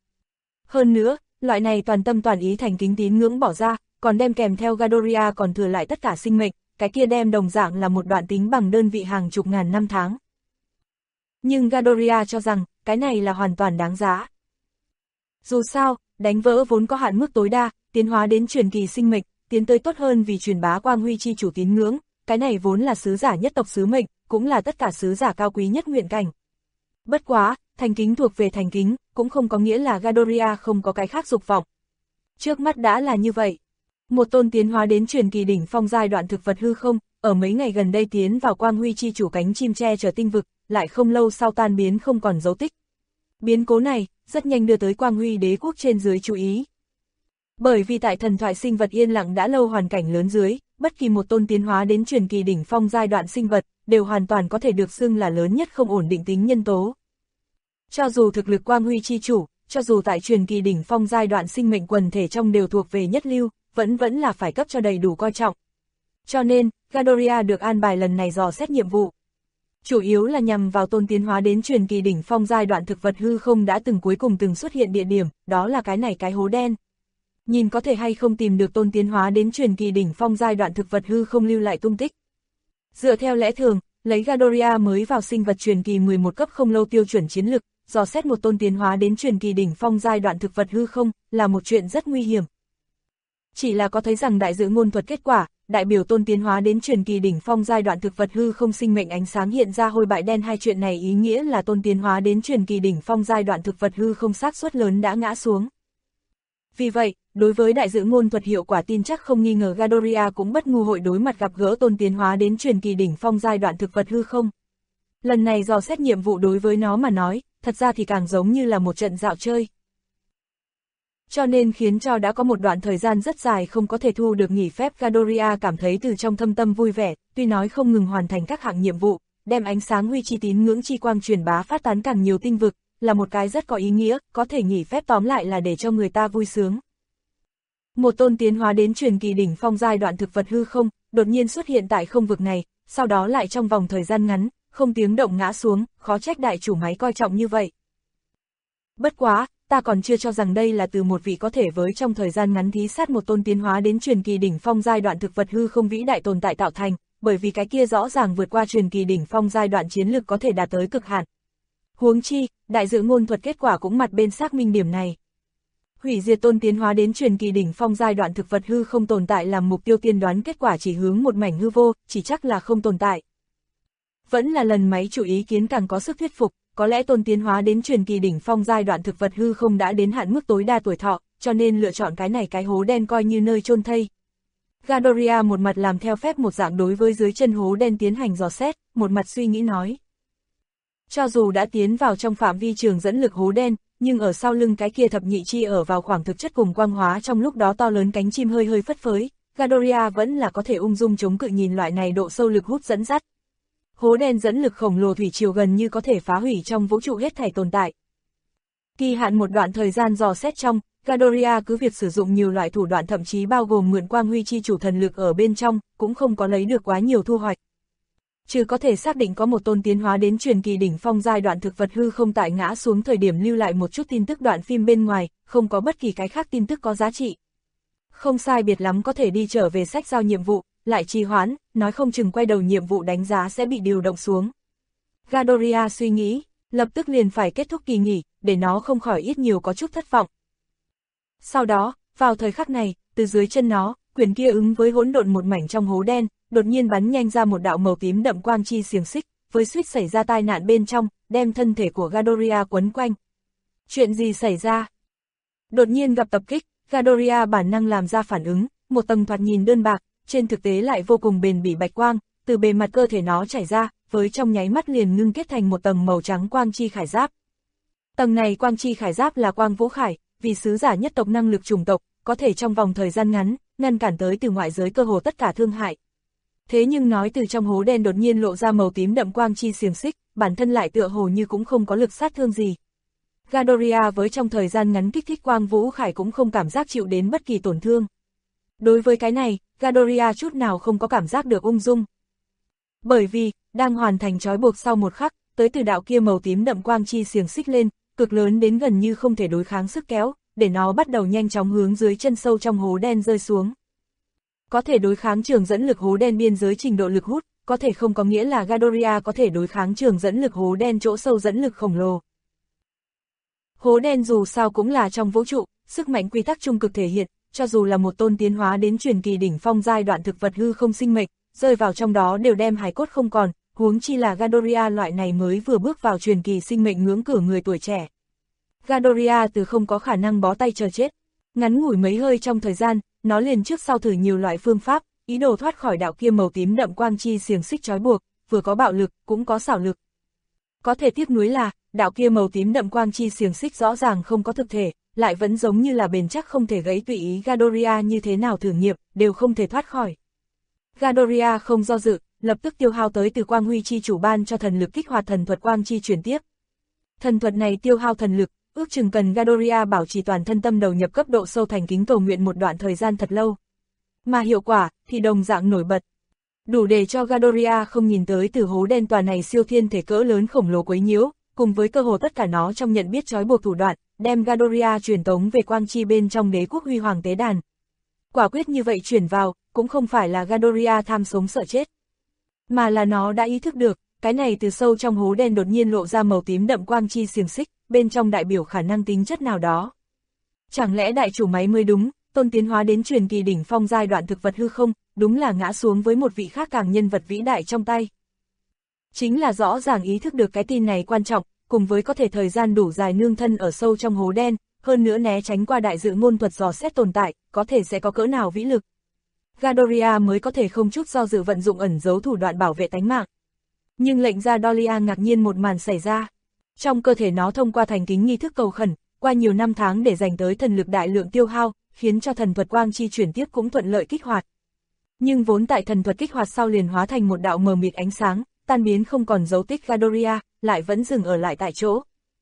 Hơn nữa, loại này toàn tâm toàn ý thành kính tín ngưỡng bỏ ra, còn đem kèm theo Gadoria còn thừa lại tất cả sinh mệnh, cái kia đem đồng dạng là một đoạn tính bằng đơn vị hàng chục ngàn năm tháng. Nhưng Gadoria cho rằng, cái này là hoàn toàn đáng giá. Dù sao, đánh vỡ vốn có hạn mức tối đa, tiến hóa đến truyền kỳ sinh mệnh, tiến tới tốt hơn vì truyền bá Quang Huy chi chủ tín ngưỡng, cái này vốn là sứ giả nhất tộc sứ mệnh, cũng là tất cả sứ giả cao quý nhất nguyện cảnh. Bất quá, thành kính thuộc về thành kính, cũng không có nghĩa là Gadoria không có cái khác dục vọng. Trước mắt đã là như vậy. Một tôn tiến hóa đến truyền kỳ đỉnh phong giai đoạn thực vật hư không, ở mấy ngày gần đây tiến vào Quang Huy chi chủ cánh chim che chở tinh vực, lại không lâu sau tan biến không còn dấu tích. Biến cố này, rất nhanh đưa tới Quang Huy đế quốc trên dưới chú ý. Bởi vì tại thần thoại sinh vật yên lặng đã lâu hoàn cảnh lớn dưới, bất kỳ một tôn tiến hóa đến truyền kỳ đỉnh phong giai đoạn sinh vật, đều hoàn toàn có thể được xưng là lớn nhất không ổn định tính nhân tố. Cho dù thực lực Quang Huy chi chủ, cho dù tại truyền kỳ đỉnh phong giai đoạn sinh mệnh quần thể trong đều thuộc về nhất lưu, vẫn là phải cấp cho đầy đủ coi trọng. Cho nên, Gadoria được an bài lần này dò xét nhiệm vụ. Chủ yếu là nhằm vào tôn tiến hóa đến truyền kỳ đỉnh phong giai đoạn thực vật hư không đã cuối cùng từng xuất hiện địa điểm, đó là cái này cái hố đen. Nhìn có thể hay không tìm được tôn tiến hóa đến truyền kỳ đỉnh phong giai đoạn thực vật hư không lưu lại tung tích. Dựa theo lẽ thường, lấy Gadoria mới vào sinh vật truyền kỳ 11 cấp không lâu tiêu chuẩn chiến lực, dò xét một tôn tiến hóa đến truyền kỳ đỉnh phong giai đoạn thực vật hư không, là một chuyện rất nguy hiểm. Chỉ là có thấy rằng đại dự ngôn thuật kết quả, đại biểu tôn tiến hóa đến truyền kỳ đỉnh phong giai đoạn thực vật hư không sinh mệnh ánh sáng hiện ra hôi bại đen, hai chuyện này ý nghĩa là tôn tiến hóa đến truyền kỳ đỉnh phong giai đoạn thực vật hư không xác suất lớn đã ngã xuống. Vì vậy, đối với đại dự ngôn thuật hiệu quả tin chắc không nghi ngờ Gadoria cũng bất ngu hội đối mặt gặp gỡ tôn tiến hóa đến truyền kỳ đỉnh phong giai đoạn thực vật hư không. Lần này dò xét nhiệm vụ đối với nó mà nói, thật ra thì càng giống như là một trận dạo chơi. Cho nên khiến cho đã có một đoạn thời gian rất dài không có thể thu được nghỉ phép, Gadoria cảm thấy từ trong thâm tâm vui vẻ, tuy nói không ngừng hoàn thành các hạng nhiệm vụ, đem ánh sáng huy chi tín ngưỡng chi quang truyền bá phát tán càng nhiều tinh vực, là một cái rất có ý nghĩa, có thể nghỉ phép tóm lại là để cho người ta vui sướng. Một tôn tiến hóa đến truyền kỳ đỉnh phong giai đoạn thực vật hư không, đột nhiên xuất hiện tại không vực này, sau đó lại trong vòng thời gian ngắn, không tiếng động ngã xuống, khó trách đại chủ máy coi trọng như vậy. Bất quá, ta còn chưa cho rằng đây là từ một vị có thể với trong thời gian ngắn thí sát một tôn tiến hóa đến truyền kỳ đỉnh phong giai đoạn thực vật hư không vĩ đại tồn tại tạo thành, bởi vì cái kia rõ ràng vượt qua truyền kỳ đỉnh phong giai đoạn chiến lực có thể đạt tới cực hạn. Huống chi, đại dự ngôn thuật kết quả cũng mặt bên xác minh điểm này. Hủy diệt tôn tiến hóa đến truyền kỳ đỉnh phong giai đoạn thực vật hư không tồn tại làm mục tiêu tiên đoán, kết quả chỉ hướng một mảnh hư vô, chỉ chắc là không tồn tại. Vẫn là lần máy chủ ý kiến càng có sức thuyết phục, có lẽ tôn tiến hóa đến truyền kỳ đỉnh phong giai đoạn thực vật hư không đã đến hạn mức tối đa tuổi thọ, cho nên lựa chọn cái này cái hố đen coi như nơi chôn thây. Gadoria một mặt làm theo phép một dạng đối với dưới chân hố đen tiến hành dò xét, một mặt suy nghĩ nói. Cho dù đã tiến vào trong phạm vi trường dẫn lực hố đen, nhưng ở sau lưng cái kia thập nhị chi ở vào khoảng thực chất cùng quang hóa trong lúc đó to lớn cánh chim hơi phất phới, Gadoria vẫn là có thể ung dung chống cự nhìn loại này độ sâu lực hút dẫn dắt. Hố đen dẫn lực khổng lồ thủy triều gần như có thể phá hủy trong vũ trụ hết thảy tồn tại. Kỳ hạn một đoạn thời gian dò xét trong, Gadoria cứ việc sử dụng nhiều loại thủ đoạn thậm chí bao gồm mượn Quang Huy chi chủ thần lực ở bên trong, cũng không có lấy được quá nhiều thu hoạch. Trừ có thể xác định có một tôn tiến hóa đến truyền kỳ đỉnh phong giai đoạn thực vật hư không tại ngã xuống thời điểm lưu lại một chút tin tức đoạn phim bên ngoài, không có bất kỳ cái khác tin tức có giá trị. Không sai biệt lắm có thể đi trở về sách giao nhiệm vụ, lại trì hoãn, nói không chừng quay đầu nhiệm vụ đánh giá sẽ bị điều động xuống. Gadoria suy nghĩ, lập tức liền phải kết thúc kỳ nghỉ, để nó không khỏi ít nhiều có chút thất vọng. Sau đó, vào thời khắc này, từ dưới chân nó, quyền kia ứng với hỗn độn một mảnh trong hố đen, đột nhiên bắn nhanh ra một đạo màu tím đậm quang chi xiềng xích, với suýt xảy ra tai nạn bên trong, đem thân thể của Ghidorah quấn quanh. Chuyện gì xảy ra? Đột nhiên gặp tập kích, Ghidorah bản năng làm ra phản ứng, một tầng thoạt nhìn đơn bạc, trên thực tế lại vô cùng bền bỉ bạch quang, từ bề mặt cơ thể nó chảy ra, với trong nháy mắt liền ngưng kết thành một tầng màu trắng quang chi khải giáp. Tầng này quang chi khải giáp là quang vũ khải, vì sứ giả nhất tộc năng lực chủng tộc, có thể trong vòng thời gian ngắn, ngăn cản tới từ ngoại giới cơ hồ tất cả thương hại. Thế nhưng nói từ trong hố đen đột nhiên lộ ra màu tím đậm quang chi xiềng xích, bản thân lại tựa hồ như cũng không có lực sát thương gì. Ghidorah với trong thời gian ngắn kích thích quang vũ khải cũng không cảm giác chịu đến bất kỳ tổn thương. Đối với cái này, Ghidorah chút nào không có cảm giác được ung dung. Bởi vì, đang hoàn thành trói buộc sau một khắc, tới từ đạo kia màu tím đậm quang chi xiềng xích lên, cực lớn đến gần như không thể đối kháng sức kéo, để nó bắt đầu nhanh chóng hướng dưới chân sâu trong hố đen rơi xuống. Có thể đối kháng trường dẫn lực hố đen biên giới trình độ lực hút, có thể không có nghĩa là Ghidorah có thể đối kháng trường dẫn lực hố đen chỗ sâu dẫn lực khổng lồ. Hố đen dù sao cũng là trong vũ trụ, sức mạnh quy tắc trung cực thể hiện, cho dù là một tôn tiến hóa đến truyền kỳ đỉnh phong giai đoạn thực vật hư không sinh mệnh, rơi vào trong đó đều đem hài cốt không còn, huống chi là Ghidorah loại này mới vừa bước vào truyền kỳ sinh mệnh ngưỡng cửa người tuổi trẻ. Ghidorah từ không có khả năng bó tay chờ chết. Ngắn ngủi mấy hơi trong thời gian, nó liền trước sau thử nhiều loại phương pháp, ý đồ thoát khỏi đạo kia màu tím đậm quang chi xiềng xích trói buộc, vừa có bạo lực, cũng có xảo lực. Có thể tiếc nuối là, đạo kia màu tím đậm quang chi xiềng xích rõ ràng không có thực thể, lại vẫn giống như là bền chắc không thể gãy, tùy ý Ghidorah như thế nào thử nghiệm, đều không thể thoát khỏi. Ghidorah không do dự, lập tức tiêu hao tới từ quang huy chi chủ ban cho thần lực kích hoạt thần thuật quang chi chuyển tiếp. Thần thuật này tiêu hao thần lực, ước chừng cần Ghidorah bảo trì toàn thân tâm đầu nhập cấp độ sâu thành kính cầu nguyện một đoạn thời gian thật lâu. Mà hiệu quả thì đồng dạng nổi bật. Đủ để cho Ghidorah không nhìn tới từ hố đen tòa này siêu thiên thể cỡ lớn khổng lồ quấy nhiễu, cùng với cơ hồ tất cả nó trong nhận biết trói buộc thủ đoạn, đem Ghidorah truyền tống về quang chi bên trong đế quốc huy hoàng tế đàn. Quả quyết như vậy chuyển vào, cũng không phải là Ghidorah tham sống sợ chết, mà là nó đã ý thức được, cái này từ sâu trong hố đen đột nhiên lộ ra màu tím đậm quang chi xiềng xích, bên trong đại biểu khả năng tính chất nào đó. Chẳng lẽ đại chủ máy mới đúng, tôn tiến hóa đến truyền kỳ đỉnh phong giai đoạn thực vật hư không, đúng là ngã xuống với một vị khác càng nhân vật vĩ đại trong tay. Chính là rõ ràng ý thức được cái tin này quan trọng, cùng với có thể thời gian đủ dài nương thân ở sâu trong hố đen, hơn nữa né tránh qua đại dự ngôn thuật dò xét tồn tại, có thể sẽ có cỡ nào vĩ lực. Ghidorah mới có thể không chút do dự vận dụng ẩn giấu thủ đoạn bảo vệ tánh mạng. Nhưng lệnh ra Dolia ngạc nhiên một màn xảy ra. Trong cơ thể nó thông qua thành kính nghi thức cầu khẩn, qua nhiều năm tháng để dành tới thần lực đại lượng tiêu hao, khiến cho thần thuật quang chi chuyển tiếp cũng thuận lợi kích hoạt. Nhưng vốn tại thần thuật kích hoạt sau liền hóa thành một đạo mờ mịt ánh sáng, tan biến không còn dấu tích Ghidorah, lại vẫn dừng ở lại tại chỗ.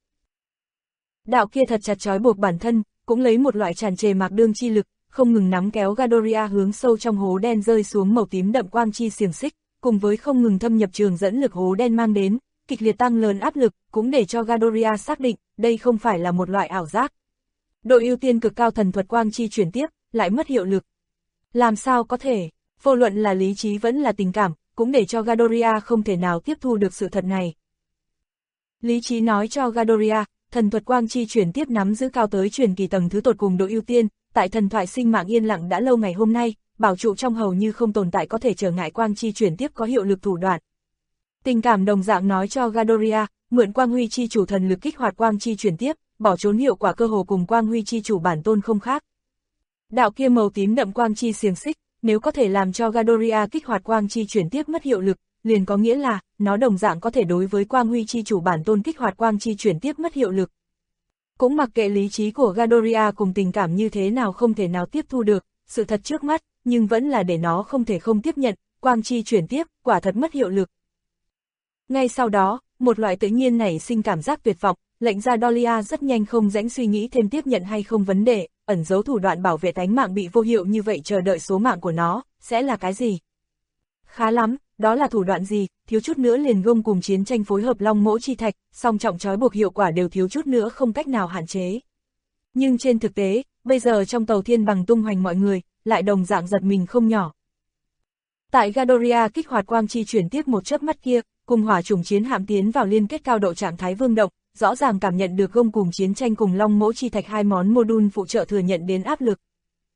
Đạo kia thật chặt trói buộc bản thân, cũng lấy một loại tràn trề mạc đương chi lực, không ngừng nắm kéo Ghidorah hướng sâu trong hố đen rơi xuống màu tím đậm quang chi xiềng xích, cùng với không ngừng thâm nhập trường dẫn lực hố đen mang đến, kịch liệt tăng lớn áp lực, cũng để cho Ghidorah xác định, đây không phải là một loại ảo giác. Độ ưu tiên cực cao thần thuật quang chi chuyển tiếp, lại mất hiệu lực. Làm sao có thể, vô luận là lý trí vẫn là tình cảm, cũng để cho Ghidorah không thể nào tiếp thu được sự thật này. Lý trí nói cho Ghidorah, thần thuật quang chi chuyển tiếp nắm giữ cao tới truyền kỳ tầng thứ tột cùng độ ưu tiên, tại thần thoại sinh mạng yên lặng đã lâu ngày hôm nay, bảo trụ trong hầu như không tồn tại có thể trở ngại quang chi chuyển tiếp có hiệu lực thủ đoạn. Tình cảm đồng dạng nói cho Ghidorah, mượn quang huy chi chủ thần lực kích hoạt quang chi chuyển tiếp, bỏ trốn hiệu quả cơ hồ cùng quang huy chi chủ bản tôn không khác. Đạo kia màu tím đậm quang chi xiềng xích, nếu có thể làm cho Ghidorah kích hoạt quang chi chuyển tiếp mất hiệu lực, liền có nghĩa là, nó đồng dạng có thể đối với quang huy chi chủ bản tôn kích hoạt quang chi chuyển tiếp mất hiệu lực. Cũng mặc kệ lý trí của Ghidorah cùng tình cảm như thế nào không thể nào tiếp thu được, sự thật trước mắt, nhưng vẫn là để nó không thể không tiếp nhận, quang chi chuyển tiếp, quả thật mất hiệu lực. Ngay sau đó, một loại tự nhiên nảy sinh cảm giác tuyệt vọng, lệnh ra Dolia rất nhanh không rãnh suy nghĩ thêm tiếp nhận hay không vấn đề, ẩn giấu thủ đoạn bảo vệ tánh mạng bị vô hiệu như vậy chờ đợi số mạng của nó, sẽ là cái gì? Khá lắm, đó là thủ đoạn gì, thiếu chút nữa liền gông cùng chiến tranh phối hợp long mỗ chi thạch, song trọng trói buộc hiệu quả đều thiếu chút nữa không cách nào hạn chế. Nhưng trên thực tế, bây giờ trong tàu thiên bằng tung hoành mọi người, lại đồng dạng giật mình không nhỏ. Tại Ghidorah kích hoạt quang chi chuyển tiếp một chớp mắt kia, cùng hỏa chủng chiến hạm tiến vào liên kết cao độ trạng thái vương động, rõ ràng cảm nhận được gông cùng chiến tranh cùng long mỗ chi thạch hai món module phụ trợ thừa nhận đến áp lực.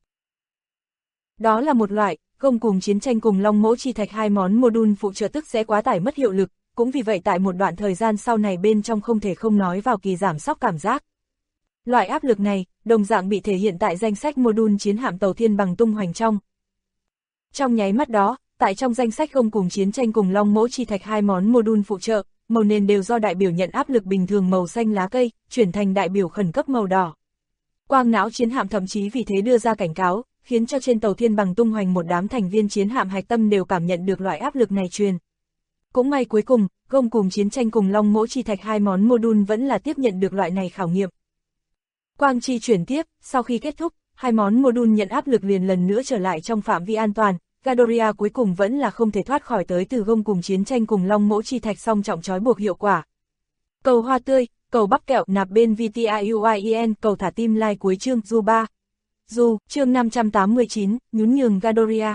Đó là một loại, gông cùng chiến tranh cùng long mỗ chi thạch hai món module phụ trợ tức sẽ quá tải mất hiệu lực, cũng vì vậy tại một đoạn thời gian sau này bên trong không thể không nói vào kỳ giảm sóc cảm giác. Loại áp lực này, đồng dạng bị thể hiện tại danh sách module chiến hạm tàu thiên bằng tung hoành trong. Trong nháy mắt đó, tại trong danh sách gông cùng chiến tranh cùng long mỗ chi thạch hai món module phụ trợ, màu nền đều do đại biểu nhận áp lực bình thường màu xanh lá cây, chuyển thành đại biểu khẩn cấp màu đỏ. Quang não chiến hạm thậm chí vì thế đưa ra cảnh cáo, khiến cho trên tàu thiên bằng tung hoành một đám thành viên chiến hạm hạch tâm đều cảm nhận được loại áp lực này truyền. Cũng may cuối cùng, gông cùng chiến tranh cùng long mỗ chi thạch hai món module vẫn là tiếp nhận được loại này khảo nghiệm. Quang chi chuyển tiếp, sau khi kết thúc, hai món module nhận áp lực liền lần nữa trở lại trong phạm vi an toàn, Gadoria cuối cùng vẫn là không thể thoát khỏi tới từ gông cùng chiến tranh cùng long mỗ chi thạch song trọng trói buộc hiệu quả. Cầu hoa tươi, cầu bắp kẹo nạp bên VTIUIEN, cầu thả tim like cuối chương Du 3. Du, chương 589, nhún nhường Gadoria.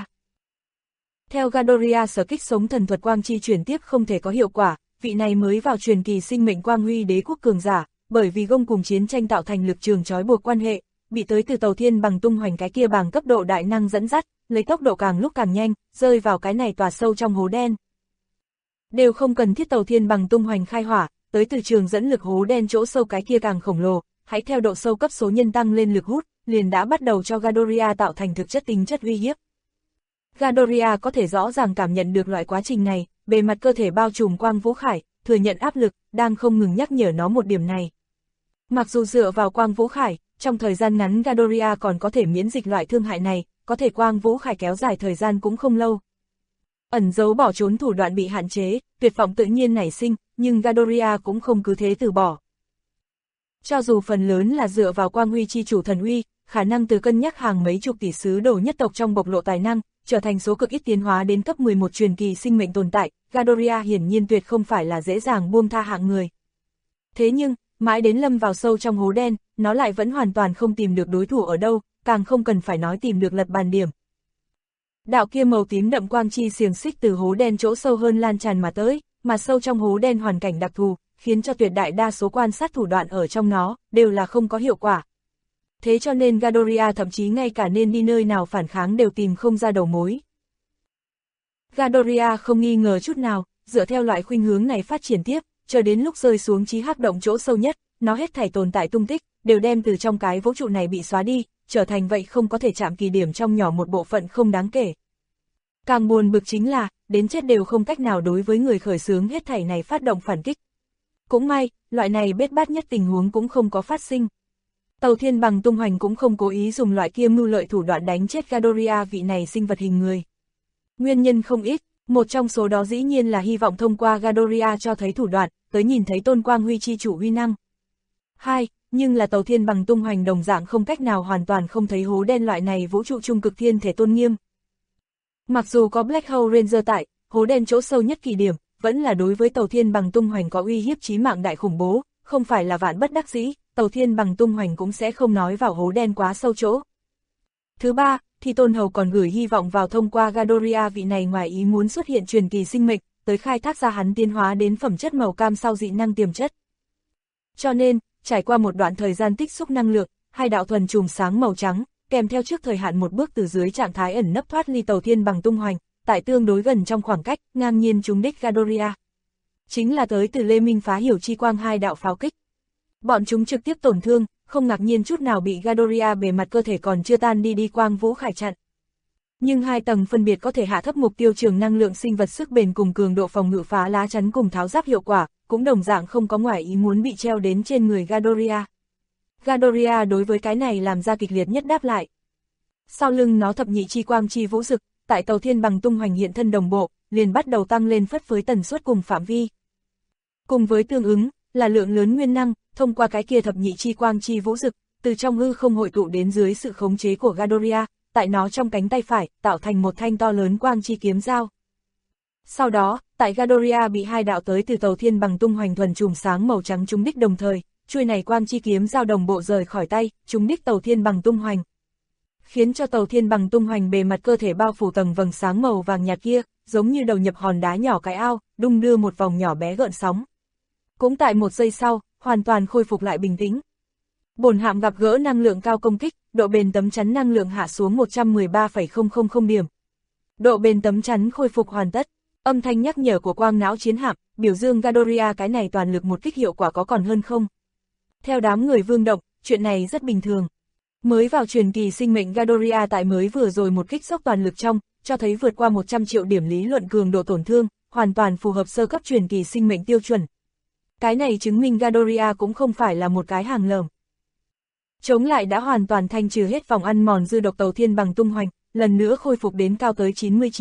Theo Gadoria sở kích sống thần thuật quang chi chuyển tiếp không thể có hiệu quả, vị này mới vào truyền kỳ sinh mệnh quang huy đế quốc cường giả, bởi vì gông cùng chiến tranh tạo thành lực trường trói buộc quan hệ, bị tới từ tàu thiên bằng tung hoành cái kia bằng cấp độ đại năng dẫn dắt, lấy tốc độ càng lúc càng nhanh, rơi vào cái này tòa sâu trong hố đen. Đều không cần thiết tàu thiên bằng tung hoành khai hỏa, tới từ trường dẫn lực hố đen chỗ sâu cái kia càng khổng lồ, hãy theo độ sâu cấp số nhân tăng lên lực hút, liền đã bắt đầu cho Gadoria tạo thành thực chất tính chất uy hiếp. Gadoria có thể rõ ràng cảm nhận được loại quá trình này, bề mặt cơ thể bao trùm quang vũ khải, thừa nhận áp lực, đang không ngừng nhắc nhở nó một điểm này. Mặc dù dựa vào quang vũ khải, trong thời gian ngắn Gadoria còn có thể miễn dịch loại thương hại này, có thể quang vũ khải kéo dài thời gian cũng không lâu. Ẩn giấu bỏ trốn thủ đoạn bị hạn chế, tuyệt vọng tự nhiên nảy sinh, nhưng Gadoria cũng không cứ thế từ bỏ. Cho dù phần lớn là dựa vào quang huy chi chủ thần uy, khả năng từ cân nhắc hàng mấy chục tỷ sứ đồ nhất tộc trong bộc lộ tài năng, trở thành số cực ít tiến hóa đến cấp 11 truyền kỳ sinh mệnh tồn tại, Gadoria hiển nhiên tuyệt không phải là dễ dàng buông tha hạng người. Thế nhưng, mãi đến lâm vào sâu trong hố đen, nó lại vẫn hoàn toàn không tìm được đối thủ ở đâu, càng không cần phải nói tìm được lật bàn điểm. Đạo kia màu tím đậm quang chi xiềng xích từ hố đen chỗ sâu hơn lan tràn mà tới, mà sâu trong hố đen hoàn cảnh đặc thù, khiến cho tuyệt đại đa số quan sát thủ đoạn ở trong nó, đều là không có hiệu quả. Thế cho nên Gadoria thậm chí ngay cả nên đi nơi nào phản kháng đều tìm không ra đầu mối. Gadoria không nghi ngờ chút nào, dựa theo loại khuynh hướng này phát triển tiếp, chờ đến lúc rơi xuống chí hắc động chỗ sâu nhất, nó hết thảy tồn tại tung tích, đều đem từ trong cái vũ trụ này bị xóa đi, trở thành vậy không có thể chạm kỳ điểm trong nhỏ một bộ phận không đáng kể. Càng buồn bực chính là, đến chết đều không cách nào đối với người khởi xướng hết thảy này phát động phản kích. Cũng may, loại này bết bát nhất tình huống cũng không có phát sinh. Tàu thiên bằng tung hoành cũng không cố ý dùng loại kia mưu lợi thủ đoạn đánh chết Gadoria vị này sinh vật hình người. Nguyên nhân không ít, một trong số đó dĩ nhiên là hy vọng thông qua Gadoria cho thấy thủ đoạn, tới nhìn thấy tôn quang huy chi chủ uy năng. Hai, nhưng là tàu thiên bằng tung hoành đồng dạng không cách nào hoàn toàn không thấy hố đen loại này vũ trụ trung cực thiên thể tôn nghiêm. Mặc dù có Black Hole Ranger tại, hố đen chỗ sâu nhất kỳ điểm, vẫn là đối với tàu thiên bằng tung hoành có uy hiếp chí mạng đại khủng bố, không phải là vạn bất đắc dĩ, tàu thiên bằng tung hoành cũng sẽ không nói vào hố đen quá sâu chỗ. Thứ ba, thì Tôn Hầu còn gửi hy vọng vào thông qua Gadoria vị này ngoài ý muốn xuất hiện truyền kỳ sinh mệnh, tới khai thác ra hắn tiến hóa đến phẩm chất màu cam sau dị năng tiềm chất. Cho nên, trải qua một đoạn thời gian tích xúc năng lượng, hai đạo thuần chùm sáng màu trắng, kèm theo trước thời hạn một bước từ dưới trạng thái ẩn nấp thoát ly tàu thiên bằng tung hoành, tại tương đối gần trong khoảng cách, ngang nhiên trúng đích Gadoria. Chính là tới từ Lê Minh phá hiểu chi quang hai đạo pháo kích. Bọn chúng trực tiếp tổn thương, không ngạc nhiên chút nào bị Gadoria bề mặt cơ thể còn chưa tan đi quang vũ khải chặn. Nhưng hai tầng phân biệt có thể hạ thấp mục tiêu trường năng lượng sinh vật sức bền cùng cường độ phòng ngự phá lá chắn cùng tháo giáp hiệu quả, cũng đồng dạng không có ngoại ý muốn bị treo đến trên người Gadoria. Gadoria đối với cái này làm ra kịch liệt nhất đáp lại. Sau lưng nó thập nhị chi quang chi vũ dực, tại tàu thiên bằng tung hoành hiện thân đồng bộ, liền bắt đầu tăng lên phất phới tần suất cùng phạm vi. Cùng với tương ứng, là lượng lớn nguyên năng, thông qua cái kia thập nhị chi quang chi vũ dực, từ trong hư không hội tụ đến dưới sự khống chế của Gadoria, tại nó trong cánh tay phải, tạo thành một thanh to lớn quang chi kiếm dao. Sau đó, tại Gadoria bị hai đạo tới từ tàu thiên bằng tung hoành thuần chùm sáng màu trắng trúng đích đồng thời, chuôi này quang chi kiếm dao đồng bộ rời khỏi tay, trúng đích tàu thiên bằng tung hoành. Khiến cho tàu thiên bằng tung hoành bề mặt cơ thể bao phủ tầng vầng sáng màu vàng nhạt kia, giống như đầu nhập hòn đá nhỏ cái ao, đung đưa một vòng nhỏ bé gợn sóng. Cũng tại một giây sau, hoàn toàn khôi phục lại bình tĩnh. Bổn hạm gặp gỡ năng lượng cao công kích, độ bền tấm chắn năng lượng hạ xuống 113,000 điểm. Độ bền tấm chắn khôi phục hoàn tất. Âm thanh nhắc nhở của quang não chiến hạm, biểu dương Gadoria cái này toàn lực một kích hiệu quả có còn hơn không. Theo đám người Vương Động, chuyện này rất bình thường. Mới vào truyền kỳ sinh mệnh Gadoria tại mới vừa rồi một kích sốc toàn lực trong, cho thấy vượt qua 100 triệu điểm lý luận cường độ tổn thương, hoàn toàn phù hợp sơ cấp truyền kỳ sinh mệnh tiêu chuẩn. Cái này chứng minh Gadoria cũng không phải là một cái hàng lởm. Chống lại đã hoàn toàn thanh trừ hết vòng ăn mòn dư độc tàu thiên bằng tung hoành, lần nữa khôi phục đến cao tới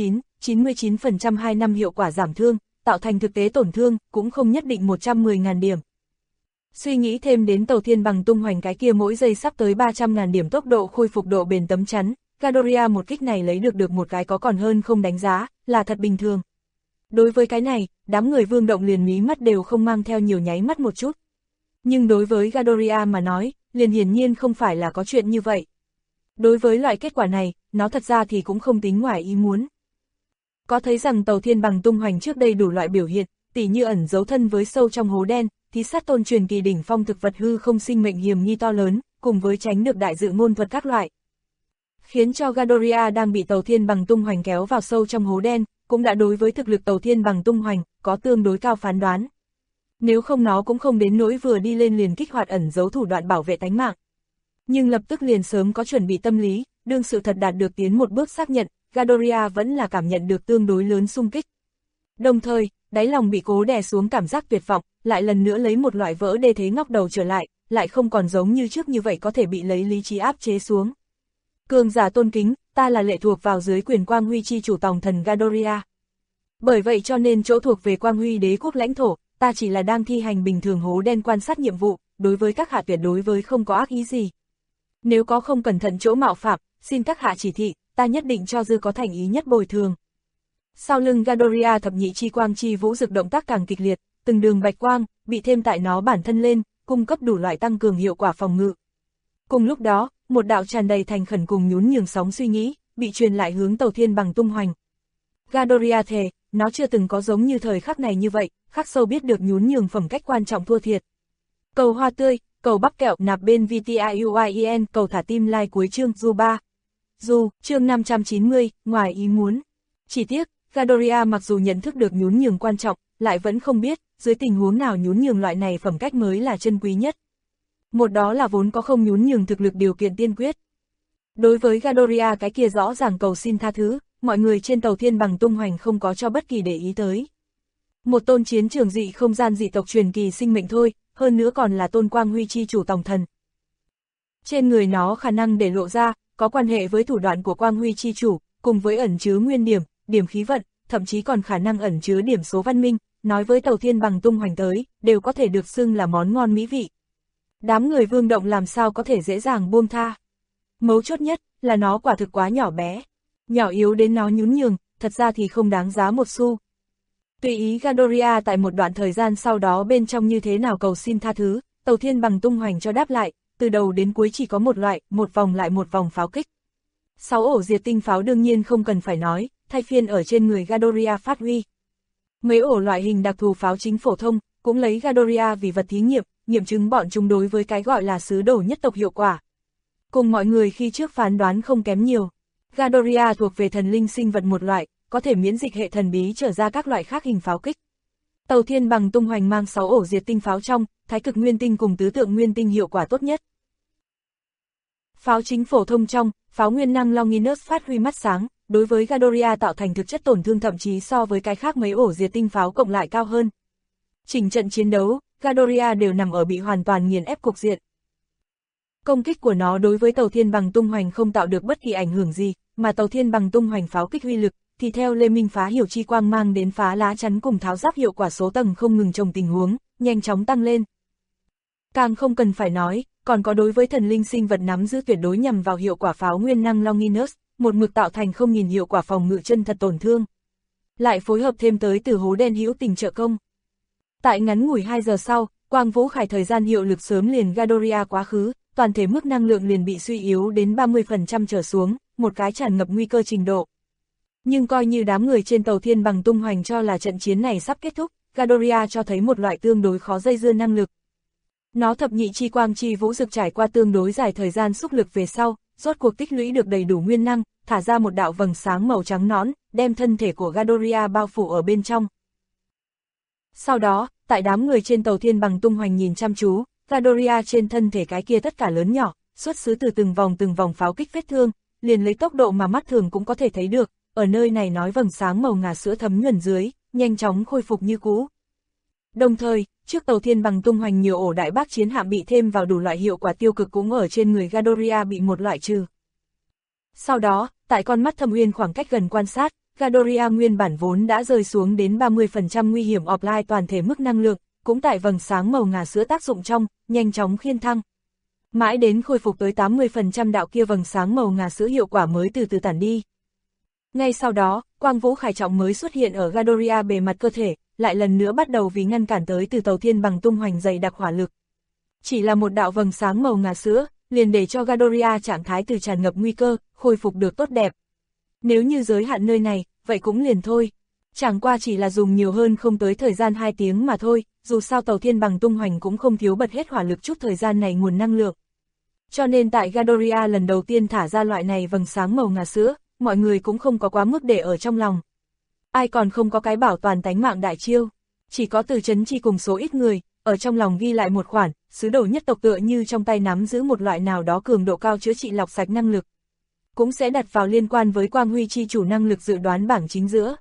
99% 2 năm hiệu quả giảm thương, tạo thành thực tế tổn thương, cũng không nhất định 110.000 điểm. Suy nghĩ thêm đến tàu thiên bằng tung hoành cái kia mỗi giây sắp tới 300.000 điểm tốc độ khôi phục độ bền tấm chắn, Gadoria một kích này lấy được một cái có còn hơn không đánh giá, là thật bình thường. Đối với cái này, đám người Vương Động liền mí mắt đều không mang theo nhiều nháy mắt một chút. Nhưng đối với Gadoria mà nói, liền hiển nhiên không phải là có chuyện như vậy. Đối với loại kết quả này, nó thật ra thì cũng không tính ngoài ý muốn. Có thấy rằng tàu thiên bằng tung hoành trước đây đủ loại biểu hiện, tỉ như ẩn giấu thân với sâu trong hố đen, thí sát tôn truyền kỳ đỉnh phong thực vật hư không sinh mệnh hiểm nghi to lớn, cùng với tránh được đại dự ngôn thuật các loại. Khiến cho Gadoria đang bị tàu thiên bằng tung hoành kéo vào sâu trong hố đen, cũng đã đối với thực lực tàu thiên bằng tung hoành, có tương đối cao phán đoán. Nếu không nó cũng không đến nỗi vừa đi lên liền kích hoạt ẩn giấu thủ đoạn bảo vệ tánh mạng. Nhưng lập tức liền sớm có chuẩn bị tâm lý, đương sự thật đạt được tiến một bước xác nhận, Gadoria vẫn là cảm nhận được tương đối lớn xung kích. Đồng thời, đáy lòng bị cố đè xuống cảm giác tuyệt vọng, lại lần nữa lấy một loại vỡ đê thế ngóc đầu trở lại, lại không còn giống như trước như vậy có thể bị lấy lý trí áp chế xuống. Cường giả tôn kính, ta là lệ thuộc vào dưới quyền quang huy chi chủ tòng thần Gadoria. Bởi vậy cho nên chỗ thuộc về quang huy đế quốc lãnh thổ, ta chỉ là đang thi hành bình thường hố đen quan sát nhiệm vụ, đối với các hạ tuyệt đối với không có ác ý gì. Nếu có không cẩn thận chỗ mạo phạm, xin các hạ chỉ thị, ta nhất định cho dư có thành ý nhất bồi thường. Sau lưng Gadoria thập nhị chi quang chi vũ dực động tác càng kịch liệt, từng đường bạch quang, bị thêm tại nó bản thân lên, cung cấp đủ loại tăng cường hiệu quả phòng ngự. Cùng lúc đó, một đạo tràn đầy thành khẩn cùng nhún nhường sóng suy nghĩ, bị truyền lại hướng tàu thiên bằng tung hoành. Gadoria thề, nó chưa từng có giống như thời khắc này như vậy, khắc sâu biết được nhún nhường phẩm cách quan trọng thua thiệt. Cầu hoa tươi, cầu bắp kẹo nạp bên VTIUIEN, cầu thả tim like cuối chương Du 3. Du, chương 590, ngoài ý muốn. Chỉ tiếc, Gadoria mặc dù nhận thức được nhún nhường quan trọng, lại vẫn không biết, dưới tình huống nào nhún nhường loại này phẩm cách mới là chân quý nhất. Một đó là vốn có không nhún nhường thực lực điều kiện tiên quyết. Đối với Gadoria cái kia rõ ràng cầu xin tha thứ, mọi người trên tàu thiên bằng tung hoành không có cho bất kỳ để ý tới. Một tôn chiến trường dị không gian dị tộc truyền kỳ sinh mệnh thôi, hơn nữa còn là tôn quang huy chi chủ tòng thần. Trên người nó khả năng để lộ ra, có quan hệ với thủ đoạn của quang huy chi chủ, cùng với ẩn chứa nguyên điểm, điểm khí vận, thậm chí còn khả năng ẩn chứa điểm số văn minh, nói với tàu thiên bằng tung hoành tới, đều có thể được xưng là món ngon mỹ vị. Đám người Vương Động làm sao có thể dễ dàng buông tha. Mấu chốt nhất là nó quả thực quá nhỏ bé, nhỏ yếu đến nó nhún nhường, thật ra thì không đáng giá một xu. Tùy ý Gadoria tại một đoạn thời gian sau đó bên trong như thế nào cầu xin tha thứ, tàu thiên bằng tung hoành cho đáp lại, từ đầu đến cuối chỉ có một loại, một vòng lại một vòng pháo kích. 6 ổ diệt tinh pháo đương nhiên không cần phải nói, thay phiên ở trên người Gadoria phát huy. Mấy ổ loại hình đặc thù pháo chính phổ thông, cũng lấy Gadoria vì vật thí nghiệm, nghiệm chứng bọn chúng đối với cái gọi là sứ đồ nhất tộc hiệu quả. Cùng mọi người khi trước phán đoán không kém nhiều, Gadoria thuộc về thần linh sinh vật một loại, có thể miễn dịch hệ thần bí trở ra các loại khác hình pháo kích. Tàu thiên bằng tung hoành mang 6 ổ diệt tinh pháo trong, thái cực nguyên tinh cùng tứ tượng nguyên tinh hiệu quả tốt nhất. Pháo chính phổ thông trong, pháo nguyên năng Longinus phát huy mắt sáng, đối với Gadoria tạo thành thực chất tổn thương thậm chí so với cái khác mấy ổ diệt tinh pháo cộng lại cao hơn. Chỉnh trận chiến đấu, Gadoria đều nằm ở bị hoàn toàn nghiền ép cục diện. Công kích của nó đối với tàu thiên bằng tung hoành không tạo được bất kỳ ảnh hưởng gì, mà tàu thiên bằng tung hoành pháo kích huy lực, thì theo Lê Minh phá hiểu chi quang mang đến phá lá chắn cùng tháo giáp hiệu quả số tầng không ngừng trong tình huống, nhanh chóng tăng lên. Càng không cần phải nói, còn có đối với thần linh sinh vật nắm giữ tuyệt đối nhằm vào hiệu quả pháo nguyên năng Longinus, một mực tạo thành không nghìn hiệu quả phòng ngự chân thật tổn thương. Lại phối hợp thêm tới từ hố đen hữu tình trợ công. Tại ngắn ngủi 2 giờ sau, Quang Vũ Khải thời gian hiệu lực sớm liền Gadoria quá khứ, toàn thể mức năng lượng liền bị suy yếu đến 30% trở xuống, một cái tràn ngập nguy cơ trình độ. Nhưng coi như đám người trên tàu thiên bằng tung hoành cho là trận chiến này sắp kết thúc, Gadoria cho thấy một loại tương đối khó dây dưa năng lực. Nó thập nhị chi quang chi vũ dực trải qua tương đối dài thời gian xúc lực về sau, rốt cuộc tích lũy được đầy đủ nguyên năng, thả ra một đạo vầng sáng màu trắng nõn, đem thân thể của Gadoria bao phủ ở bên trong. Sau đó, tại đám người trên tàu thiên bằng tung hoành nhìn chăm chú, Gadoria trên thân thể cái kia tất cả lớn nhỏ, xuất xứ từ từng vòng pháo kích vết thương, liền lấy tốc độ mà mắt thường cũng có thể thấy được, ở nơi này nói vầng sáng màu ngà sữa thấm nhuần dưới, nhanh chóng khôi phục như cũ. Đồng thời, trước tàu thiên bằng tung hoành nhiều ổ đại bác chiến hạm bị thêm vào đủ loại hiệu quả tiêu cực cũng ở trên người Gadoria bị một loại trừ. Sau đó, tại con mắt thâm uyên khoảng cách gần quan sát, Gadoria nguyên bản vốn đã rơi xuống đến 30% nguy hiểm offline toàn thể mức năng lượng, cũng tại vầng sáng màu ngà sữa tác dụng trong, nhanh chóng khiên thăng. Mãi đến khôi phục tới 80% đạo kia vầng sáng màu ngà sữa hiệu quả mới từ từ tản đi. Ngay sau đó, quang vũ khải trọng mới xuất hiện ở Gadoria bề mặt cơ thể, lại lần nữa bắt đầu vì ngăn cản tới từ tàu thiên bằng tung hoành dày đặc hỏa lực. Chỉ là một đạo vầng sáng màu ngà sữa, liền để cho Gadoria trạng thái từ tràn ngập nguy cơ, khôi phục được tốt đẹp. Nếu như giới hạn nơi này, vậy cũng liền thôi. Chẳng qua chỉ là dùng nhiều hơn không tới thời gian 2 tiếng mà thôi, dù sao tàu thiên bằng tung hoành cũng không thiếu bật hết hỏa lực chút thời gian này nguồn năng lượng. Cho nên tại Gadoria lần đầu tiên thả ra loại này vầng sáng màu ngà sữa, mọi người cũng không có quá mức để ở trong lòng. Ai còn không có cái bảo toàn tánh mạng đại chiêu, chỉ có Từ Chấn Chi cùng số ít người, ở trong lòng ghi lại một khoản, sứ đồ nhất tộc tựa như trong tay nắm giữ một loại nào đó cường độ cao chữa trị lọc sạch năng lực. Cũng sẽ đặt vào liên quan với Quang Huy chi chủ năng lực dự đoán bảng chính giữa.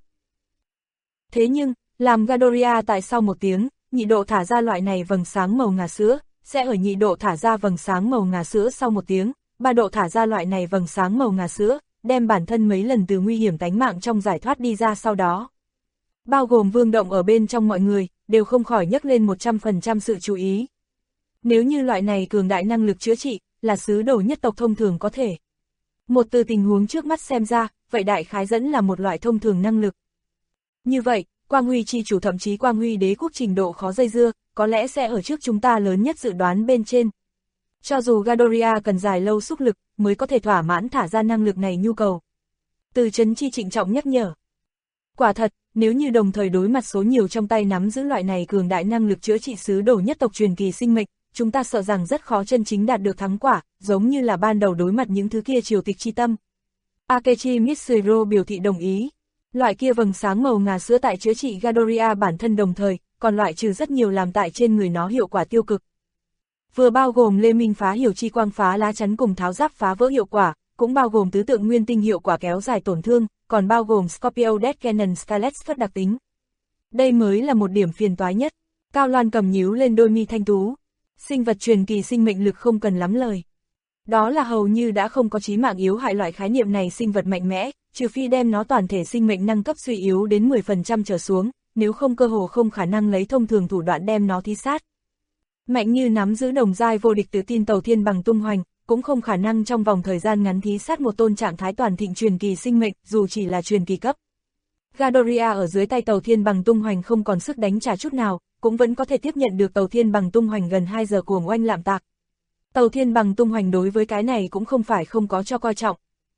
Thế nhưng, làm Gadoria tại sau 1 tiếng, nhị độ thả ra loại này vầng sáng màu ngà sữa, sẽ ở nhị độ thả ra vầng sáng màu ngà sữa sau 1 tiếng, 3 độ thả ra loại này vầng sáng màu ngà sữa, đem bản thân mấy lần từ nguy hiểm tánh mạng trong giải thoát đi ra sau đó. Bao gồm Vương Động ở bên trong mọi người, đều không khỏi nhấc lên 100% sự chú ý. Nếu như loại này cường đại năng lực chữa trị, là sứ đồ nhất tộc thông thường có thể. Một từ tình huống trước mắt xem ra, vậy đại khái dẫn là một loại thông thường năng lực. Như vậy, Quang Huy chi chủ thậm chí Quang Huy đế quốc trình độ khó dây dưa, có lẽ sẽ ở trước chúng ta lớn nhất dự đoán bên trên. Cho dù Gadoria cần dài lâu xúc lực, mới có thể thỏa mãn thả ra năng lực này nhu cầu. Từ Chấn Chi trịnh trọng nhắc nhở. Quả thật, nếu như đồng thời đối mặt số nhiều trong tay nắm giữ loại này cường đại năng lực chữa trị sứ đồ nhất tộc truyền kỳ sinh mệnh, chúng ta sợ rằng rất khó chân chính đạt được thắng quả, giống như là ban đầu đối mặt những thứ kia triều tịch chi tâm. Akechi Mitsuhiro biểu thị đồng ý. Loại kia vầng sáng màu ngà sữa tại chữa trị Gadoria bản thân đồng thời, còn loại trừ rất nhiều làm tại trên người nó hiệu quả tiêu cực. Vừa bao gồm Lê Minh phá hiểu chi quang phá lá chắn cùng tháo giáp phá vỡ hiệu quả, cũng bao gồm tứ tượng nguyên tinh hiệu quả kéo dài tổn thương, còn bao gồm Scorpio Death Cannon Scarlet Phất đặc tính. Đây mới là một điểm phiền toái nhất. Cao Loan cầm nhíu lên đôi mi thanh tú. Sinh vật truyền kỳ sinh mệnh lực không cần lắm lời. Đó là hầu như đã không có chí mạng yếu hại loại khái niệm này sinh vật mạnh mẽ, trừ phi đem nó toàn thể sinh mệnh năng cấp suy yếu đến 10% trở xuống, nếu không cơ hồ không khả năng lấy thông thường thủ đoạn đem nó thí sát. Mạnh như nắm giữ đồng giai vô địch tự tin tàu thiên bằng tung hoành, cũng không khả năng trong vòng thời gian ngắn thí sát một tôn trạng thái toàn thịnh truyền kỳ sinh mệnh, dù chỉ là truyền kỳ cấp. Gadoria ở dưới tay tàu thiên bằng tung hoành không còn sức đánh trả chút nào, cũng vẫn có thể tiếp nhận được tàu thiên bằng tung hoành gần 2 giờ cuồng oanh lạm tạc. Tàu thiên bằng tung hoành đối với cái này cũng không phải không có cho coi trọng.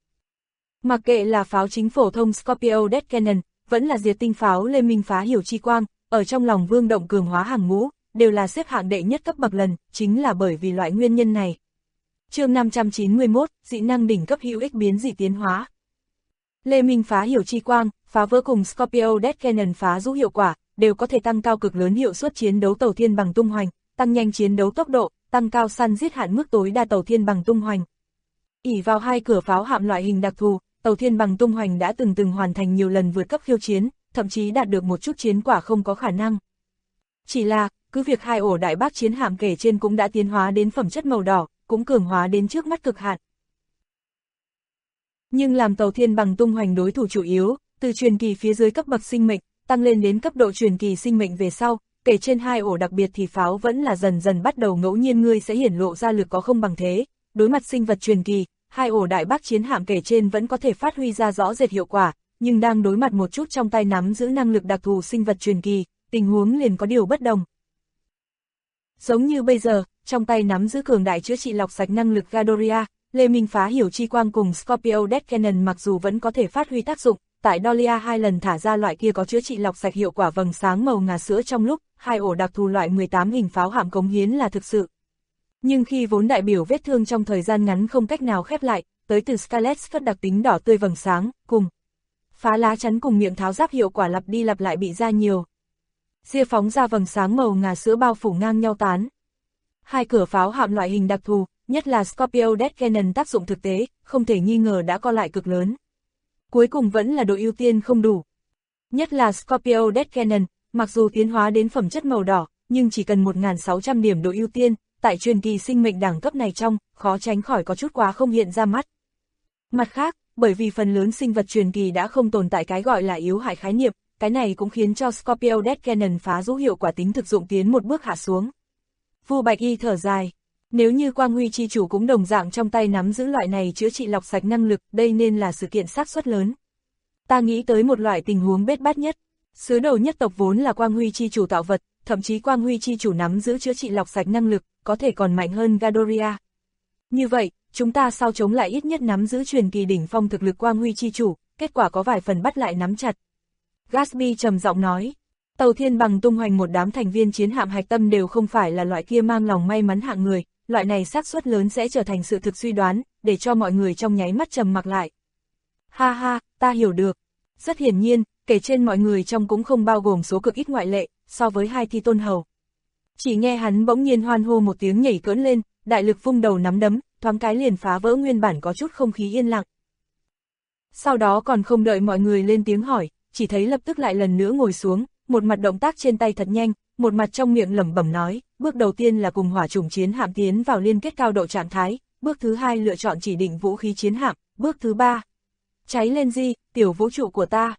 Mặc kệ là pháo chính phổ thông Scorpio Death Cannon, vẫn là diệt tinh pháo Lê Minh phá hiểu chi quang, ở trong lòng Vương Động cường hóa hàng ngũ, đều là xếp hạng đệ nhất cấp bậc lần, chính là bởi vì loại nguyên nhân này. Chương 591, dị năng đỉnh cấp hữu ích biến dị tiến hóa. Lê Minh phá hiểu chi quang, phá vỡ cùng Scorpio Death Cannon phá rũ hiệu quả, đều có thể tăng cao cực lớn hiệu suất chiến đấu tàu thiên bằng tung hoành, tăng nhanh chiến đấu tốc độ, tăng cao săn giết hạn mức tối đa tàu thiên bằng tung hoành. Ỷ vào 2 cửa pháo hạm loại hình đặc thù, tàu thiên bằng tung hoành đã từng hoàn thành nhiều lần vượt cấp khiêu chiến, thậm chí đạt được một chút chiến quả không có khả năng. Chỉ là, cứ việc 2 ổ đại bác chiến hạm kể trên cũng đã tiến hóa đến phẩm chất màu đỏ, cũng cường hóa đến trước mắt cực hạn. Nhưng làm tàu thiên bằng tung hoành đối thủ chủ yếu, từ truyền kỳ phía dưới cấp bậc sinh mệnh, tăng lên đến cấp độ truyền kỳ sinh mệnh về sau, kể trên 2 ổ đặc biệt thì pháo vẫn là dần dần bắt đầu ngẫu nhiên ngươi sẽ hiển lộ ra lực có không bằng thế, đối mặt sinh vật truyền kỳ, 2 ổ đại bác chiến hạm kể trên vẫn có thể phát huy ra rõ rệt hiệu quả, nhưng đang đối mặt một chút trong tay nắm giữ năng lực đặc thù sinh vật truyền kỳ, tình huống liền có điều bất đồng. Giống như bây giờ, trong tay nắm giữ cường đại chữa trị lọc sạch năng lực Gadoria, Lê Minh phá hiểu chi quang cùng Scorpio Death Cannon mặc dù vẫn có thể phát huy tác dụng, tại Dolia 2 lần thả ra loại kia có chữa trị lọc sạch hiệu quả vầng sáng màu ngà sữa trong lúc, 2 ổ đặc thù loại 18 hình pháo hạm cống hiến là thực sự. Nhưng khi vốn đại biểu vết thương trong thời gian ngắn không cách nào khép lại, tới từ Scarlet Spot đặc tính đỏ tươi vầng sáng, cùng phá lá chắn cùng miệng tháo giáp hiệu quả lặp đi lặp lại bị ra nhiều. Ria phóng ra vầng sáng màu ngà sữa bao phủ ngang nhau tán. 2 cửa pháo hạm loại hình đặc thù, nhất là Scorpio Death Cannon tác dụng thực tế, không thể nghi ngờ đã co lại cực lớn. Cuối cùng vẫn là độ ưu tiên không đủ. Nhất là Scorpio Death Cannon, mặc dù tiến hóa đến phẩm chất màu đỏ, nhưng chỉ cần 1.600 điểm độ ưu tiên, tại truyền kỳ sinh mệnh đẳng cấp này trong, khó tránh khỏi có chút quá không hiện ra mắt. Mặt khác, bởi vì phần lớn sinh vật truyền kỳ đã không tồn tại cái gọi là yếu hại khái niệm, cái này cũng khiến cho Scorpio Death Cannon phá rũ hiệu quả tính thực dụng tiến một bước hạ xuống. Vu Bạch Y thở dài. Nếu như Quang Huy chi chủ cũng đồng dạng trong tay nắm giữ loại này chữa trị lọc sạch năng lực, đây nên là sự kiện xác suất lớn. Ta nghĩ tới một loại tình huống bết bát nhất. Sứ đầu nhất tộc vốn là Quang Huy chi chủ tạo vật, thậm chí Quang Huy chi chủ nắm giữ chữa trị lọc sạch năng lực, có thể còn mạnh hơn Gadoria. Như vậy, chúng ta sao chống lại ít nhất nắm giữ truyền kỳ đỉnh phong thực lực Quang Huy chi chủ, kết quả có vài phần bắt lại nắm chặt. Gatsby trầm giọng nói. Tàu Thiên Bằng tung hoành một đám thành viên chiến hạm hạch tâm đều không phải là loại kia mang lòng may mắn hạng người, loại này xác suất lớn sẽ trở thành sự thực suy đoán, để cho mọi người trong nháy mắt trầm mặc lại. Ha ha, ta hiểu được. Rất hiển nhiên, kể trên mọi người trong cũng không bao gồm số cực ít ngoại lệ, so với 2 thi tôn hầu. Chỉ nghe hắn bỗng nhiên hoan hô một tiếng nhảy cỡn lên, đại lực vung đầu nắm đấm, thoáng cái liền phá vỡ nguyên bản có chút không khí yên lặng. Sau đó còn không đợi mọi người lên tiếng hỏi, chỉ thấy lập tức lại lần nữa ngồi xuống, một mặt động tác trên tay thật nhanh, một mặt trong miệng lẩm bẩm nói, bước đầu tiên là cùng hỏa chủng chiến hạm tiến vào liên kết cao độ trạng thái, bước thứ 2 lựa chọn chỉ định vũ khí chiến hạm, bước thứ 3. Cháy lên di, tiểu vũ trụ của ta.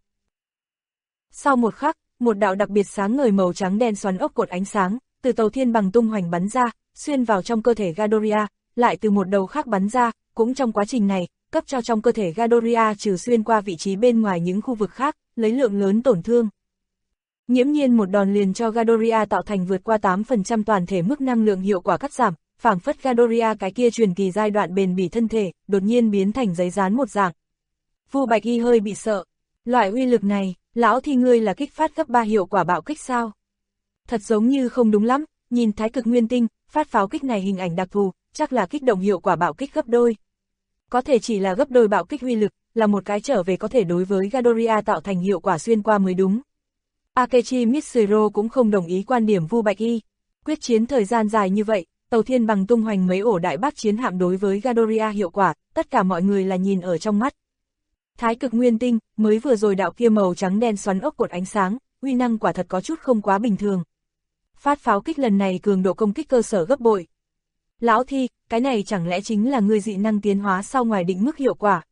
Sau một khắc, một đạo đặc biệt sáng ngời màu trắng đen xoắn ốc cột ánh sáng, từ tàu Thiên Bằng tung hoành bắn ra, xuyên vào trong cơ thể Gadoria, lại từ một đầu khác bắn ra, cũng trong quá trình này, cấp cho trong cơ thể Gadoria trừ xuyên qua vị trí bên ngoài những khu vực khác, lấy lượng lớn tổn thương. Nghiễm nhiên một đòn liền cho Gadoria tạo thành vượt qua 8% toàn thể mức năng lượng hiệu quả cắt giảm, phảng phất Gadoria cái kia truyền kỳ giai đoạn bền bỉ thân thể, đột nhiên biến thành giấy dán một dạng. Vu Bạch Y hơi bị sợ. Loại uy lực này, lão thì ngươi là kích phát gấp 3 hiệu quả bạo kích sao? Thật giống như không đúng lắm, nhìn Thái Cực Nguyên Tinh, phát pháo kích này hình ảnh đặc thù, chắc là kích động hiệu quả bạo kích gấp đôi. Có thể chỉ là gấp đôi bạo kích uy lực, là một cái trở về có thể đối với Gadoria tạo thành hiệu quả xuyên qua mới đúng. Akechi Mitsuro cũng không đồng ý quan điểm Vu Bạch Y. Quyết chiến thời gian dài như vậy, tàu Thiên Bằng tung hoành mấy ổ đại bác chiến hạm đối với Gadoria hiệu quả, tất cả mọi người là nhìn ở trong mắt. Thái Cực Nguyên Tinh, mới vừa rồi đạo kia màu trắng đen xoắn ốc cột ánh sáng, uy năng quả thật có chút không quá bình thường. Phát pháo kích lần này cường độ công kích cơ sở gấp bội. Lão Thi, cái này chẳng lẽ chính là người dị năng tiến hóa sau ngoài định mức hiệu quả?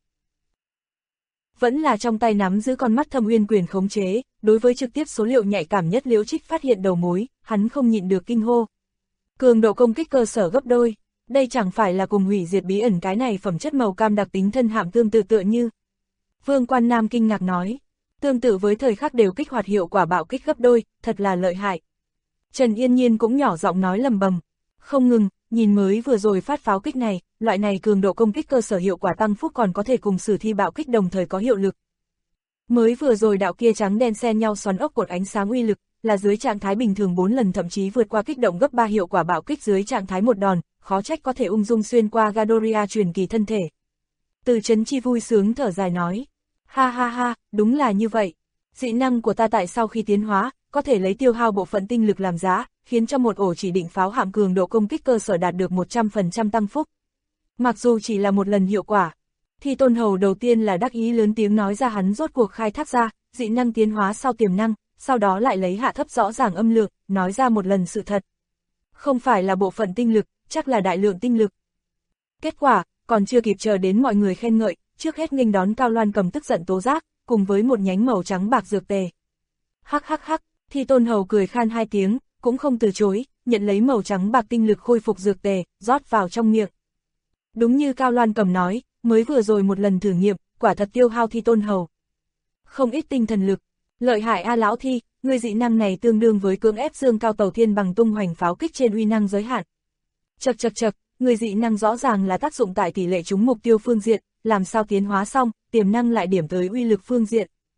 Vẫn là trong tay nắm giữ con mắt Thâm Uyên quyền khống chế, đối với trực tiếp số liệu nhạy cảm nhất Liễu Trích phát hiện đầu mối, hắn không nhịn được kinh hô. Cường độ công kích cơ sở gấp đôi, đây chẳng phải là cùng hủy diệt bí ẩn cái này phẩm chất màu cam đặc tính thân hạm tương tự tựa như. Vương Quan Nam kinh ngạc nói, tương tự với thời khắc đều kích hoạt hiệu quả bạo kích gấp đôi, thật là lợi hại. Trần Yên Nhiên cũng nhỏ giọng nói lầm bầm, không ngừng, nhìn mới vừa rồi phát pháo kích này, loại này cường độ công kích cơ sở hiệu quả tăng phúc còn có thể cùng sử thi bạo kích đồng thời có hiệu lực. Mới vừa rồi đạo kia trắng đen xen nhau xoắn ốc cột ánh sáng uy lực, là dưới trạng thái bình thường 4 lần thậm chí vượt qua kích động gấp 3 hiệu quả bạo kích dưới trạng thái một đòn, khó trách có thể ung dung xuyên qua Gadoria truyền kỳ thân thể. Từ Chấn Chi vui sướng thở dài nói, ha ha ha, đúng là như vậy. Dị năng của ta tại sau khi tiến hóa, có thể lấy tiêu hao bộ phận tinh lực làm giá, khiến cho một ổ chỉ định pháo hạm cường độ công kích cơ sở đạt được 100% tăng phúc. Mặc dù chỉ là một lần hiệu quả, thì Tôn Hầu đầu tiên là đắc ý lớn tiếng nói ra hắn rốt cuộc khai thác ra, dị năng tiến hóa sau tiềm năng, sau đó lại lấy hạ thấp rõ ràng âm lượng, nói ra một lần sự thật. Không phải là bộ phận tinh lực, chắc là đại lượng tinh lực. Kết quả, còn chưa kịp chờ đến mọi người khen ngợi, trước hết nghênh đón Cao Loan Cầm tức giận tố giác, cùng với một nhánh màu trắng bạc dược tề. Hắc hắc hắc, thì Tôn Hầu cười khan 2 tiếng, cũng không từ chối, nhận lấy màu trắng bạc tinh lực khôi phục dược tề, rót vào trong miệng. Đúng như Cao Loan Cầm nói, mới vừa rồi một lần thử nghiệm, quả thật tiêu hao Thi Tôn Hầu. Không ít tinh thần lực, lợi hại a lão Thi, người dị năng này tương đương với cưỡng ép dương cao tàu Thiên Bằng tung hoành pháo kích trên uy năng giới hạn. Chậc chậc chậc, người dị năng rõ ràng là tác dụng tại tỷ lệ trúng mục tiêu phương diện, làm sao tiến hóa xong, tiềm năng lại điểm tới uy lực phương diện.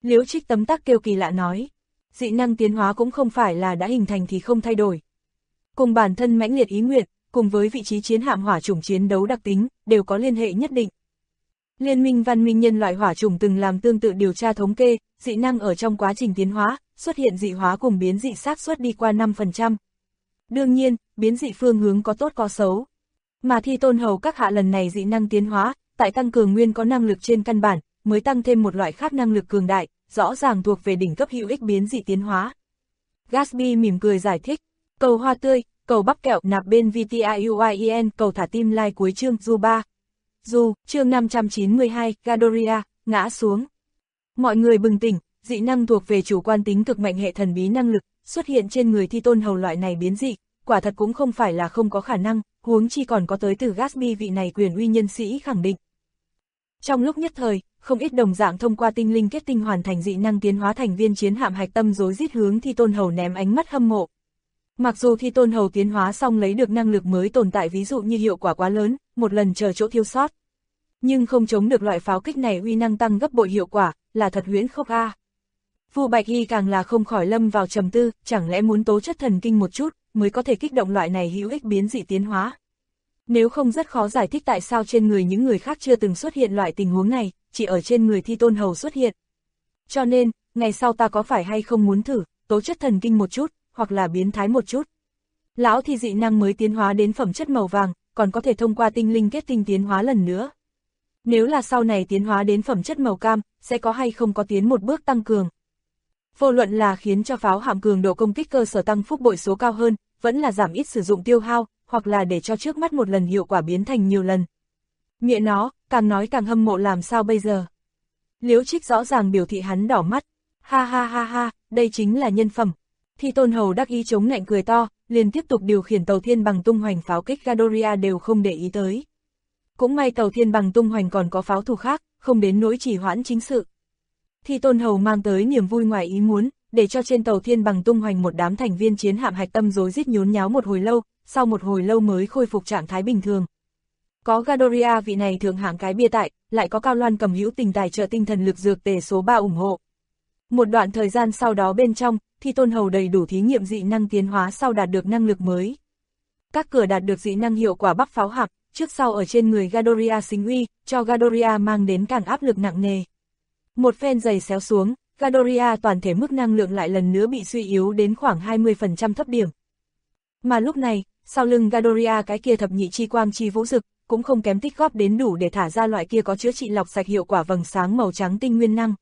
Liễu Trích tấm tắc kêu kỳ lạ nói. Dị năng tiến hóa cũng không phải là đã hình thành thì không thay đổi. Cùng bản thân mãnh liệt ý nguyện, cùng với vị trí chiến hạm hỏa chủng chiến đấu đặc tính, đều có liên hệ nhất định. Liên minh văn minh nhân loại hỏa chủng từng làm tương tự điều tra thống kê, dị năng ở trong quá trình tiến hóa, xuất hiện dị hóa cùng biến dị xác suất đi qua 5%. Đương nhiên, biến dị phương hướng có tốt có xấu. Mà Thi Tôn Hầu các hạ lần này dị năng tiến hóa, tại tăng cường nguyên có năng lực trên căn bản, mới tăng thêm một loại khác năng lực cường đại, rõ ràng thuộc về đỉnh cấp hữu ích biến dị tiến hóa. Gatsby mỉm cười giải thích, cầu hoa tươi, cầu bắp kẹo nạp bên VTIUIEN, cầu thả tim like cuối chương Du 3. Du, chương 592, Gadoria, ngã xuống. Mọi người bừng tỉnh, dị năng thuộc về chủ quan tính cực mạnh hệ thần bí năng lực, xuất hiện trên người Thi Tôn Hầu loại này biến dị, quả thật cũng không phải là không có khả năng, huống chi còn có tới từ Gatsby vị này quyền uy nhân sĩ khẳng định. Trong lúc nhất thời, không ít đồng dạng thông qua tinh linh kết tinh hoàn thành dị năng tiến hóa thành viên chiến hạm hạch tâm rối rít hướng Thi Tôn Hầu ném ánh mắt hâm mộ. Mặc dù Thi Tôn Hầu tiến hóa xong lấy được năng lực mới tồn tại ví dụ như hiệu quả quá lớn, một lần chờ chỗ thiếu sót. Nhưng không chống được loại pháo kích này uy năng tăng gấp bội hiệu quả, là thật huyễn khốc a. Vu Bạch Hy càng là không khỏi lâm vào trầm tư, chẳng lẽ muốn tố chất thần kinh một chút, mới có thể kích động loại này hữu ích biến dị tiến hóa. Nếu không rất khó giải thích tại sao trên người những người khác chưa từng xuất hiện loại tình huống này, chỉ ở trên người Thi Tôn Hầu xuất hiện. Cho nên, ngày sau ta có phải hay không muốn thử, tố chất thần kinh một chút, hoặc là biến thái một chút. Lão Thi dị năng mới tiến hóa đến phẩm chất màu vàng, còn có thể thông qua tinh linh kết tinh tiến hóa lần nữa. Nếu là sau này tiến hóa đến phẩm chất màu cam, sẽ có hay không có tiến một bước tăng cường. Vô luận là khiến cho pháo hạm cường độ công kích cơ sở tăng phúc bội số cao hơn, vẫn là giảm ít sử dụng tiêu hao, hoặc là để cho trước mắt một lần hiệu quả biến thành nhiều lần. Mẹ nó, càng nói càng hâm mộ làm sao bây giờ. Liễu Trích rõ ràng biểu thị hắn đỏ mắt. Ha ha ha ha, đây chính là nhân phẩm. Thi Tôn Hầu đắc ý chống nạnh cười to, liền tiếp tục điều khiển tàu thiên bằng tung hoành pháo kích Gadoria đều không để ý tới. Cũng may tàu thiên bằng tung hoành còn có pháo thủ khác, không đến nỗi trì hoãn chính sự. Thi Tôn Hầu mang tới niềm vui ngoài ý muốn, để cho trên tàu thiên bằng tung hoành một đám thành viên chiến hạm hạch tâm rối rít nhốn nháo một hồi lâu, sau một hồi lâu mới khôi phục trạng thái bình thường. Có Gadoria vị này thượng hạng cái bia tại, lại có Cao Loan cầm hữu tình tài trợ tinh thần lực dược tề số 3 ủng hộ. Một đoạn thời gian sau đó bên trong, Thi Tôn Hầu đầy đủ thí nghiệm dị năng tiến hóa sau đạt được năng lực mới. Các cửa đạt được dị năng hiệu quả bắp pháo hạm, trước sau ở trên người Gadoria sinh uy, cho Gadoria mang đến càng áp lực nặng nề. Một phen giày xéo xuống, Gadoria toàn thể mức năng lượng lại lần nữa bị suy yếu đến khoảng 20% thấp điểm. Mà lúc này, sau lưng Gadoria cái kia thập nhị chi quang chi vũ dực, cũng không kém tích góp đến đủ để thả ra loại kia có chữa trị lọc sạch hiệu quả vầng sáng màu trắng tinh nguyên năng.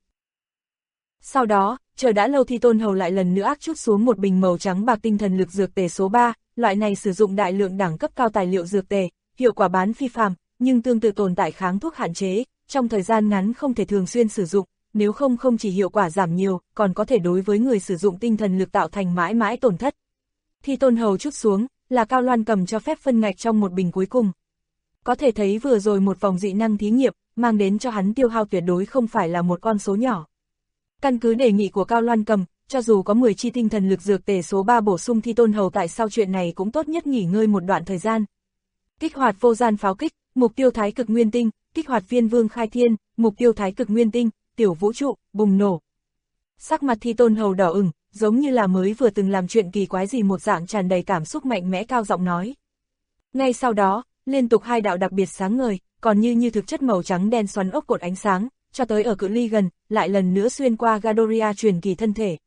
Sau đó, chờ đã lâu Thi Tôn Hầu lại lần nữa ác chút xuống một bình màu trắng bạc tinh thần lực dược tề số 3, loại này sử dụng đại lượng đẳng cấp cao tài liệu dược tề, hiệu quả bán phi phàm, nhưng tương tự tồn tại kháng thuốc hạn chế, trong thời gian ngắn không thể thường xuyên sử dụng, nếu không không chỉ hiệu quả giảm nhiều, còn có thể đối với người sử dụng tinh thần lực tạo thành mãi mãi tổn thất. Thi Tôn Hầu chút xuống, là Cao Loan cầm cho phép phân ngạch trong một bình cuối cùng. Có thể thấy vừa rồi một vòng dị năng thí nghiệm, mang đến cho hắn tiêu hao tuyệt đối không phải là một con số nhỏ. Căn cứ đề nghị của Cao Loan cầm, cho dù có 10 chi tinh thần lực dược tề số 3 bổ sung Thi Tôn Hầu tại sau chuyện này cũng tốt nhất nghỉ ngơi một đoạn thời gian. Kích hoạt vô gian pháo kích, mục tiêu thái cực nguyên tinh, kích hoạt viên vương khai thiên, mục tiêu thái cực nguyên tinh, tiểu vũ trụ, bùng nổ. Sắc mặt Thi Tôn Hầu đỏ ửng, giống như là mới vừa từng làm chuyện kỳ quái gì một dạng tràn đầy cảm xúc mạnh mẽ cao giọng nói. Ngay sau đó, liên tục hai đạo đặc biệt sáng ngời, còn như thực chất màu trắng đen xoắn ốc cột ánh sáng, cho tới ở cự ly gần, lại lần nữa xuyên qua Gadoria truyền kỳ thân thể.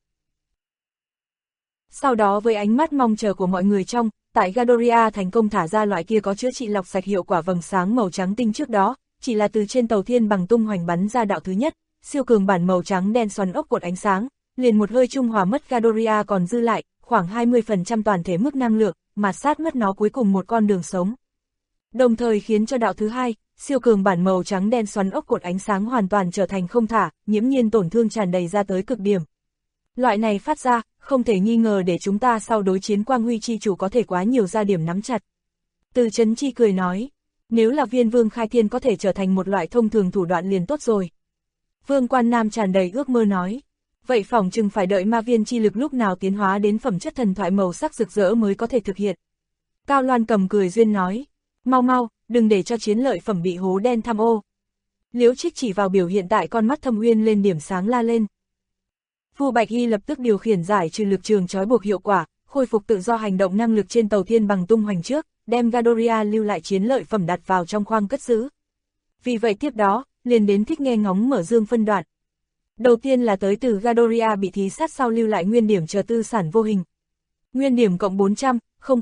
Sau đó với ánh mắt mong chờ của mọi người trong, tại Gadoria thành công thả ra loại kia có chữa trị lọc sạch hiệu quả vầng sáng màu trắng tinh trước đó, chỉ là từ trên tàu thiên bằng tung hoành bắn ra đạo thứ nhất, siêu cường bản màu trắng đen xoắn ốc cột ánh sáng, liền một hơi trung hòa mất Gadoria còn dư lại, khoảng 20% toàn thể mức năng lượng, mà sát mất nó cuối cùng một con đường sống. Đồng thời khiến cho đạo thứ hai, siêu cường bản màu trắng đen xoắn ốc cột ánh sáng hoàn toàn trở thành không thả, nhiễm nhiên tổn thương tràn đầy ra tới cực điểm. Loại này phát ra, không thể nghi ngờ để chúng ta sau đối chiến Quang Huy chi chủ có thể quá nhiều ra điểm nắm chặt. Từ Chấn Chi cười nói, nếu là viên vương khai thiên có thể trở thành một loại thông thường thủ đoạn liền tốt rồi. Vương Quan Nam tràn đầy ước mơ nói, vậy phỏng chừng phải đợi ma viên chi lực lúc nào tiến hóa đến phẩm chất thần thoại màu sắc rực rỡ mới có thể thực hiện. Cao Loan cầm cười duyên nói, mau mau, đừng để cho chiến lợi phẩm bị hố đen tham ô. Liễu Trích chỉ vào biểu hiện tại con mắt Thâm Uyên lên điểm sáng la lên. Vu Bạch Hy lập tức điều khiển giải trừ lực trường trói buộc hiệu quả, khôi phục tự do hành động năng lực trên tàu thiên bằng tung hoành trước, đem Gadoria lưu lại chiến lợi phẩm đặt vào trong khoang cất giữ. Vì vậy tiếp đó, liền đến thích nghe ngóng mở dương phân đoạn. Đầu tiên là tới từ Gadoria bị thí sát sau lưu lại nguyên điểm chờ tư sản vô hình. Nguyên điểm cộng 400,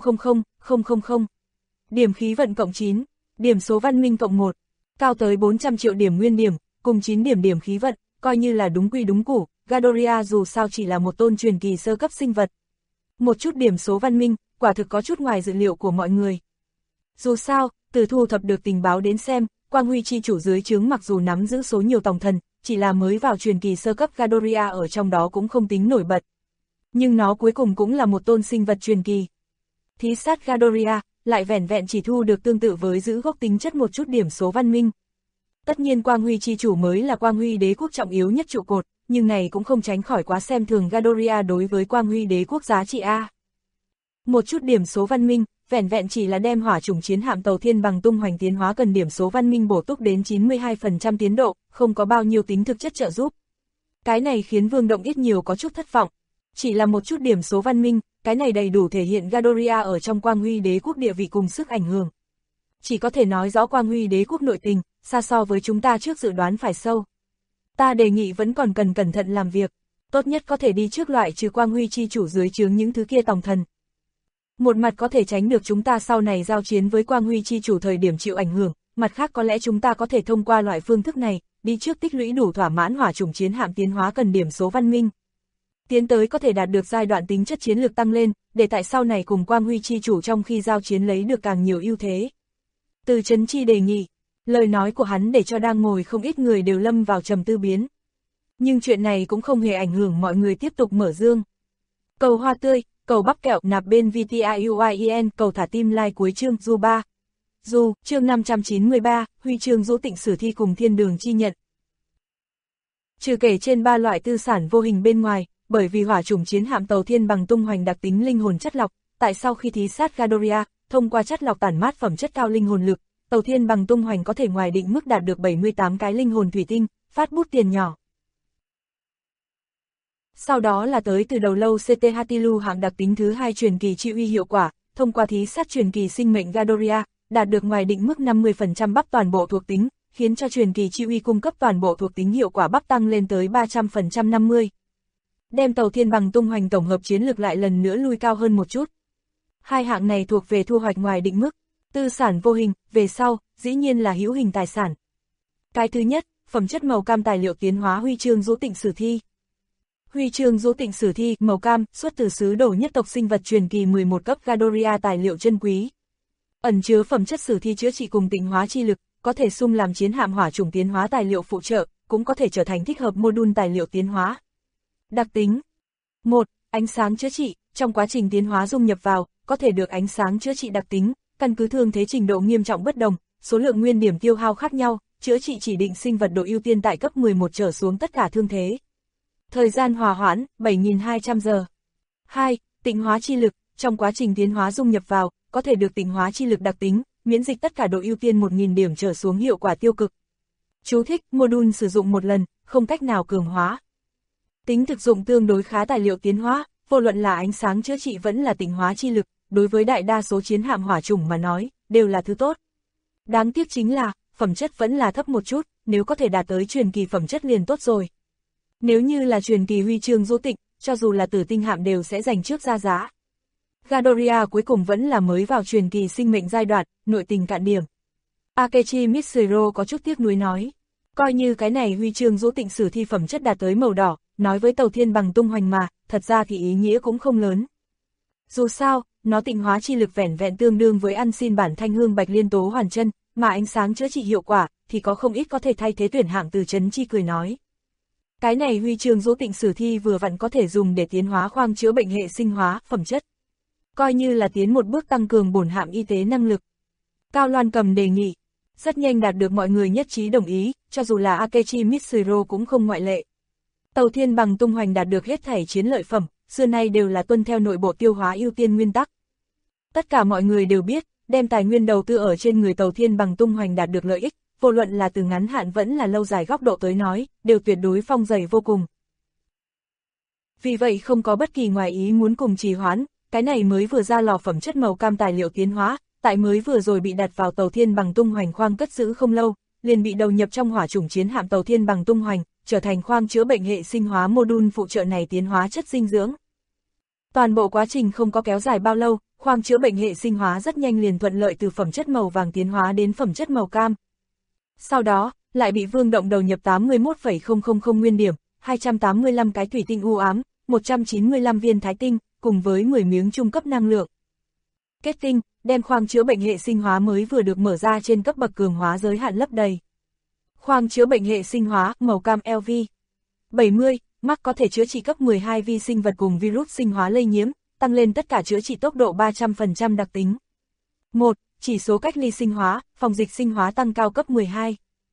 000, điểm khí vận cộng 9, điểm số văn minh cộng 1, cao tới 400 triệu điểm nguyên điểm, cùng 9 điểm khí vận, coi như là đúng quy đúng củ, Gadoria dù sao chỉ là một tôn truyền kỳ sơ cấp sinh vật. Một chút điểm số văn minh, quả thực có chút ngoài dự liệu của mọi người. Dù sao, từ thu thập được tình báo đến xem, Quang Huy chi chủ dưới trướng mặc dù nắm giữ số nhiều tòng thần, chỉ là mới vào truyền kỳ sơ cấp Gadoria ở trong đó cũng không tính nổi bật. Nhưng nó cuối cùng cũng là một tôn sinh vật truyền kỳ. Thí sát Gadoria lại vẻn vẹn chỉ thu được tương tự với giữ gốc tính chất một chút điểm số văn minh. Tất nhiên Quang Huy chi chủ mới là Quang Huy đế quốc trọng yếu nhất trụ cột, nhưng này cũng không tránh khỏi quá xem thường Gadoria đối với Quang Huy đế quốc giá trị A. Một chút điểm số văn minh, vẻn vẹn chỉ là đem hỏa chủng chiến hạm tàu thiên bằng tung hoành tiến hóa cần điểm số văn minh bổ túc đến 92% tiến độ, không có bao nhiêu tính thực chất trợ giúp. Cái này khiến Vương Động ít nhiều có chút thất vọng. Chỉ là một chút điểm số văn minh, cái này đầy đủ thể hiện Gadoria ở trong Quang Huy đế quốc địa vị cùng sức ảnh hưởng. Chỉ có thể nói rõ Quang Huy đế quốc nội tình, xa so với chúng ta trước dự đoán phải sâu. Ta đề nghị vẫn còn cần cẩn thận làm việc, tốt nhất có thể đi trước loại trừ Quang Huy chi chủ dưới trướng những thứ kia tòng thần. Một mặt có thể tránh được chúng ta sau này giao chiến với Quang Huy chi chủ thời điểm chịu ảnh hưởng, mặt khác có lẽ chúng ta có thể thông qua loại phương thức này, đi trước tích lũy đủ thỏa mãn hỏa chủng chiến hạm tiến hóa cần điểm số văn minh. Tiến tới có thể đạt được giai đoạn tính chất chiến lược tăng lên, để tại sau này cùng Quang Huy chi chủ trong khi giao chiến lấy được càng nhiều ưu thế. Từ Trấn Chi đề nghị, lời nói của hắn để cho đang ngồi không ít người đều lâm vào trầm tư biến. Nhưng chuyện này cũng không hề ảnh hưởng mọi người tiếp tục mở dương. Cầu hoa tươi, cầu bắp kẹo nạp bên VTIUIEN, cầu thả tim like cuối chương du 3. Du, chương 593, huy chương Dỗ Tịnh Sử Thi cùng Thiên Đường chi nhận. Trừ kể trên 3 loại tư sản vô hình bên ngoài, bởi vì hỏa chủng chiến hạm tàu thiên bằng tung hoành đặc tính linh hồn chất lọc, tại sau khi thí sát Gadoria, thông qua chất lọc tản mát phẩm chất cao linh hồn lực, tàu thiên bằng tung hoành có thể ngoài định mức đạt được 78 cái linh hồn thủy tinh, phát bút tiền nhỏ. Sau đó là tới từ đầu lâu CT Hatilu hạng đặc tính thứ 2 truyền kỳ chi uy hiệu quả, thông qua thí sát truyền kỳ sinh mệnh Gadoria, đạt được ngoài định mức 50% bắp toàn bộ thuộc tính, khiến cho truyền kỳ chi uy cung cấp toàn bộ thuộc tính hiệu quả bắp tăng lên tới 300% 50. Đem tàu thiên bằng tung hoành tổng hợp chiến lược lại lần nữa lui cao hơn một chút. Hai hạng này thuộc về thu hoạch ngoài định mức, tư sản vô hình, về sau, dĩ nhiên là hữu hình tài sản. Cái thứ nhất, phẩm chất màu cam tài liệu tiến hóa huy chương Dỗ Tịnh Sử Thi. Huy chương Dỗ Tịnh Sử Thi, màu cam, xuất từ xứ đồ nhất tộc sinh vật truyền kỳ 11 cấp Gadoria tài liệu chân quý. Ẩn chứa phẩm chất sử thi chữa trị cùng tịnh hóa chi lực, có thể sung làm chiến hạm hỏa chủng tiến hóa tài liệu phụ trợ, cũng có thể trở thành thích hợp module tài liệu tiến hóa. Đặc tính 1. Ánh sáng chữa trị, trong quá trình tiến hóa dung nhập vào, có thể được ánh sáng chữa trị đặc tính, căn cứ thương thế trình độ nghiêm trọng bất đồng, số lượng nguyên điểm tiêu hao khác nhau, chữa trị chỉ định sinh vật độ ưu tiên tại cấp 11 trở xuống tất cả thương thế. Thời gian hòa hoãn, 7.200 giờ. 2. Tịnh hóa chi lực, trong quá trình tiến hóa dung nhập vào, có thể được tịnh hóa chi lực đặc tính, miễn dịch tất cả độ ưu tiên 1.000 điểm trở xuống hiệu quả tiêu cực. Chú thích, module sử dụng một lần, không cách nào cường hóa. Tính thực dụng tương đối khá tài liệu tiến hóa, vô luận là ánh sáng chữa trị vẫn là tịnh hóa chi lực, đối với đại đa số chiến hạm hỏa chủng mà nói, đều là thứ tốt. Đáng tiếc chính là, phẩm chất vẫn là thấp một chút, nếu có thể đạt tới truyền kỳ phẩm chất liền tốt rồi. Nếu như là truyền kỳ huy chương Dỗ Tịnh, cho dù là tử tinh hạm đều sẽ giành trước ra giá. Gadoria cuối cùng vẫn là mới vào truyền kỳ sinh mệnh giai đoạn, nội tình cạn điểm. Akechi Mitsuro có chút tiếc nuối nói, coi như cái này huy chương Dỗ Tịnh Sử Thi phẩm chất đạt tới màu đỏ, nói với tàu thiên bằng tung hoành mà, thật ra thì ý nghĩa cũng không lớn. Dù sao, nó tịnh hóa chi lực vẻn vẹn tương đương với ăn xin bản thanh hương bạch liên tố hoàn chân, mà ánh sáng chữa trị hiệu quả, thì có không ít có thể thay thế tuyển hạng. Từ Trấn Chi cười nói. Cái này huy chương Dỗ Tịnh Sử Thi vừa vặn có thể dùng để tiến hóa khoang chữa bệnh hệ sinh hóa, phẩm chất. Coi như là tiến một bước tăng cường bổn hạm y tế năng lực. Cao Loan Cầm đề nghị, rất nhanh đạt được mọi người nhất trí đồng ý, cho dù là Akechi Mitsuro cũng không ngoại lệ. Tàu thiên bằng tung hoành đạt được hết thảy chiến lợi phẩm, xưa nay đều là tuân theo nội bộ tiêu hóa ưu tiên nguyên tắc. Tất cả mọi người đều biết, đem tài nguyên đầu tư ở trên người tàu thiên bằng tung hoành đạt được lợi ích, vô luận là từ ngắn hạn vẫn là lâu dài góc độ tới nói, đều tuyệt đối phong dày vô cùng. Vì vậy không có bất kỳ ngoài ý muốn cùng trì hoãn, cái này mới vừa ra lò phẩm chất màu cam tài liệu tiến hóa, tại mới vừa rồi bị đặt vào tàu thiên bằng tung hoành khoang cất giữ không lâu, liền bị đầu nhập trong hỏa chủng chiến hạm tàu thiên bằng tung hoành, trở thành khoang chữa bệnh hệ sinh hóa mô-đun phụ trợ này tiến hóa chất dinh dưỡng. Toàn bộ quá trình không có kéo dài bao lâu, khoang chữa bệnh hệ sinh hóa rất nhanh liền thuận lợi từ phẩm chất màu vàng tiến hóa đến phẩm chất màu cam. Sau đó, lại bị Vương Động đầu nhập 81,000 nguyên điểm, 285 cái thủy tinh u ám, 195 viên thái tinh, cùng với 10 miếng trung cấp năng lượng. Kết tinh, đem khoang chữa bệnh hệ sinh hóa mới vừa được mở ra trên cấp bậc cường hóa giới hạn lấp đầy. Khoang chữa bệnh hệ sinh hóa, màu cam LV 70, mắc có thể chữa trị cấp 12 vi sinh vật cùng virus sinh hóa lây nhiễm, tăng lên tất cả chữa trị tốc độ 300% đặc tính. 1. Chỉ số cách ly sinh hóa, phòng dịch sinh hóa tăng cao cấp 12.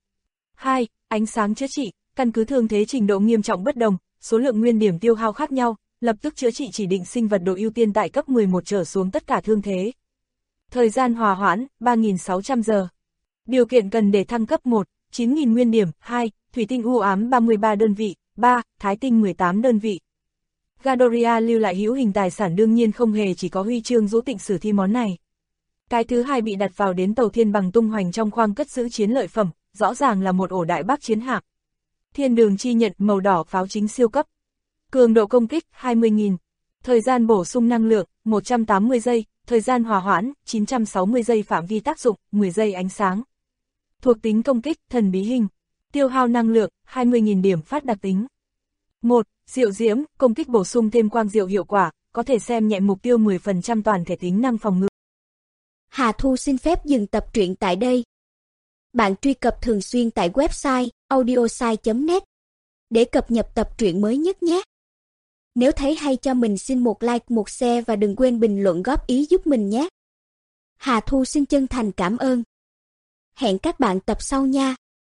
2. Ánh sáng chữa trị, căn cứ thương thế trình độ nghiêm trọng bất đồng, số lượng nguyên điểm tiêu hao khác nhau, lập tức chữa trị chỉ định sinh vật độ ưu tiên tại cấp 11 trở xuống tất cả thương thế. Thời gian hòa hoãn, 3.600 giờ. Điều kiện cần để thăng cấp 1, 9.000 nguyên điểm, 2, thủy tinh u ám 33 đơn vị, 3, thái tinh 18 đơn vị. Gadoria lưu lại hữu hình tài sản đương nhiên không hề chỉ có huy chương Dỗ Tịnh sử thi món này. Cái thứ hai bị đặt vào đến tàu thiên bằng tung hoành trong khoang cất giữ chiến lợi phẩm, rõ ràng là một ổ đại bác chiến hạm. Thiên đường chi nhận màu đỏ pháo chính siêu cấp. Cường độ công kích 20.000. Thời gian bổ sung năng lượng 180 giây, thời gian hòa hoãn 960 giây, phạm vi tác dụng 10 giây ánh sáng. Thuộc tính công kích thần bí hình. Tiêu hao năng lượng 20.000 điểm phát đặc tính. 1. Diệu diễm, công kích bổ sung thêm quang diệu hiệu quả, có thể xem nhẹ mục tiêu 10% toàn thể tính năng phòng ngự. Hà Thu xin phép dừng tập truyện tại đây. Bạn truy cập thường xuyên tại website audiosai.net để cập nhật tập truyện mới nhất nhé. Nếu thấy hay cho mình xin một like, một share và đừng quên bình luận góp ý giúp mình nhé. Hà Thu xin chân thành cảm ơn. Hẹn các bạn tập sau nha.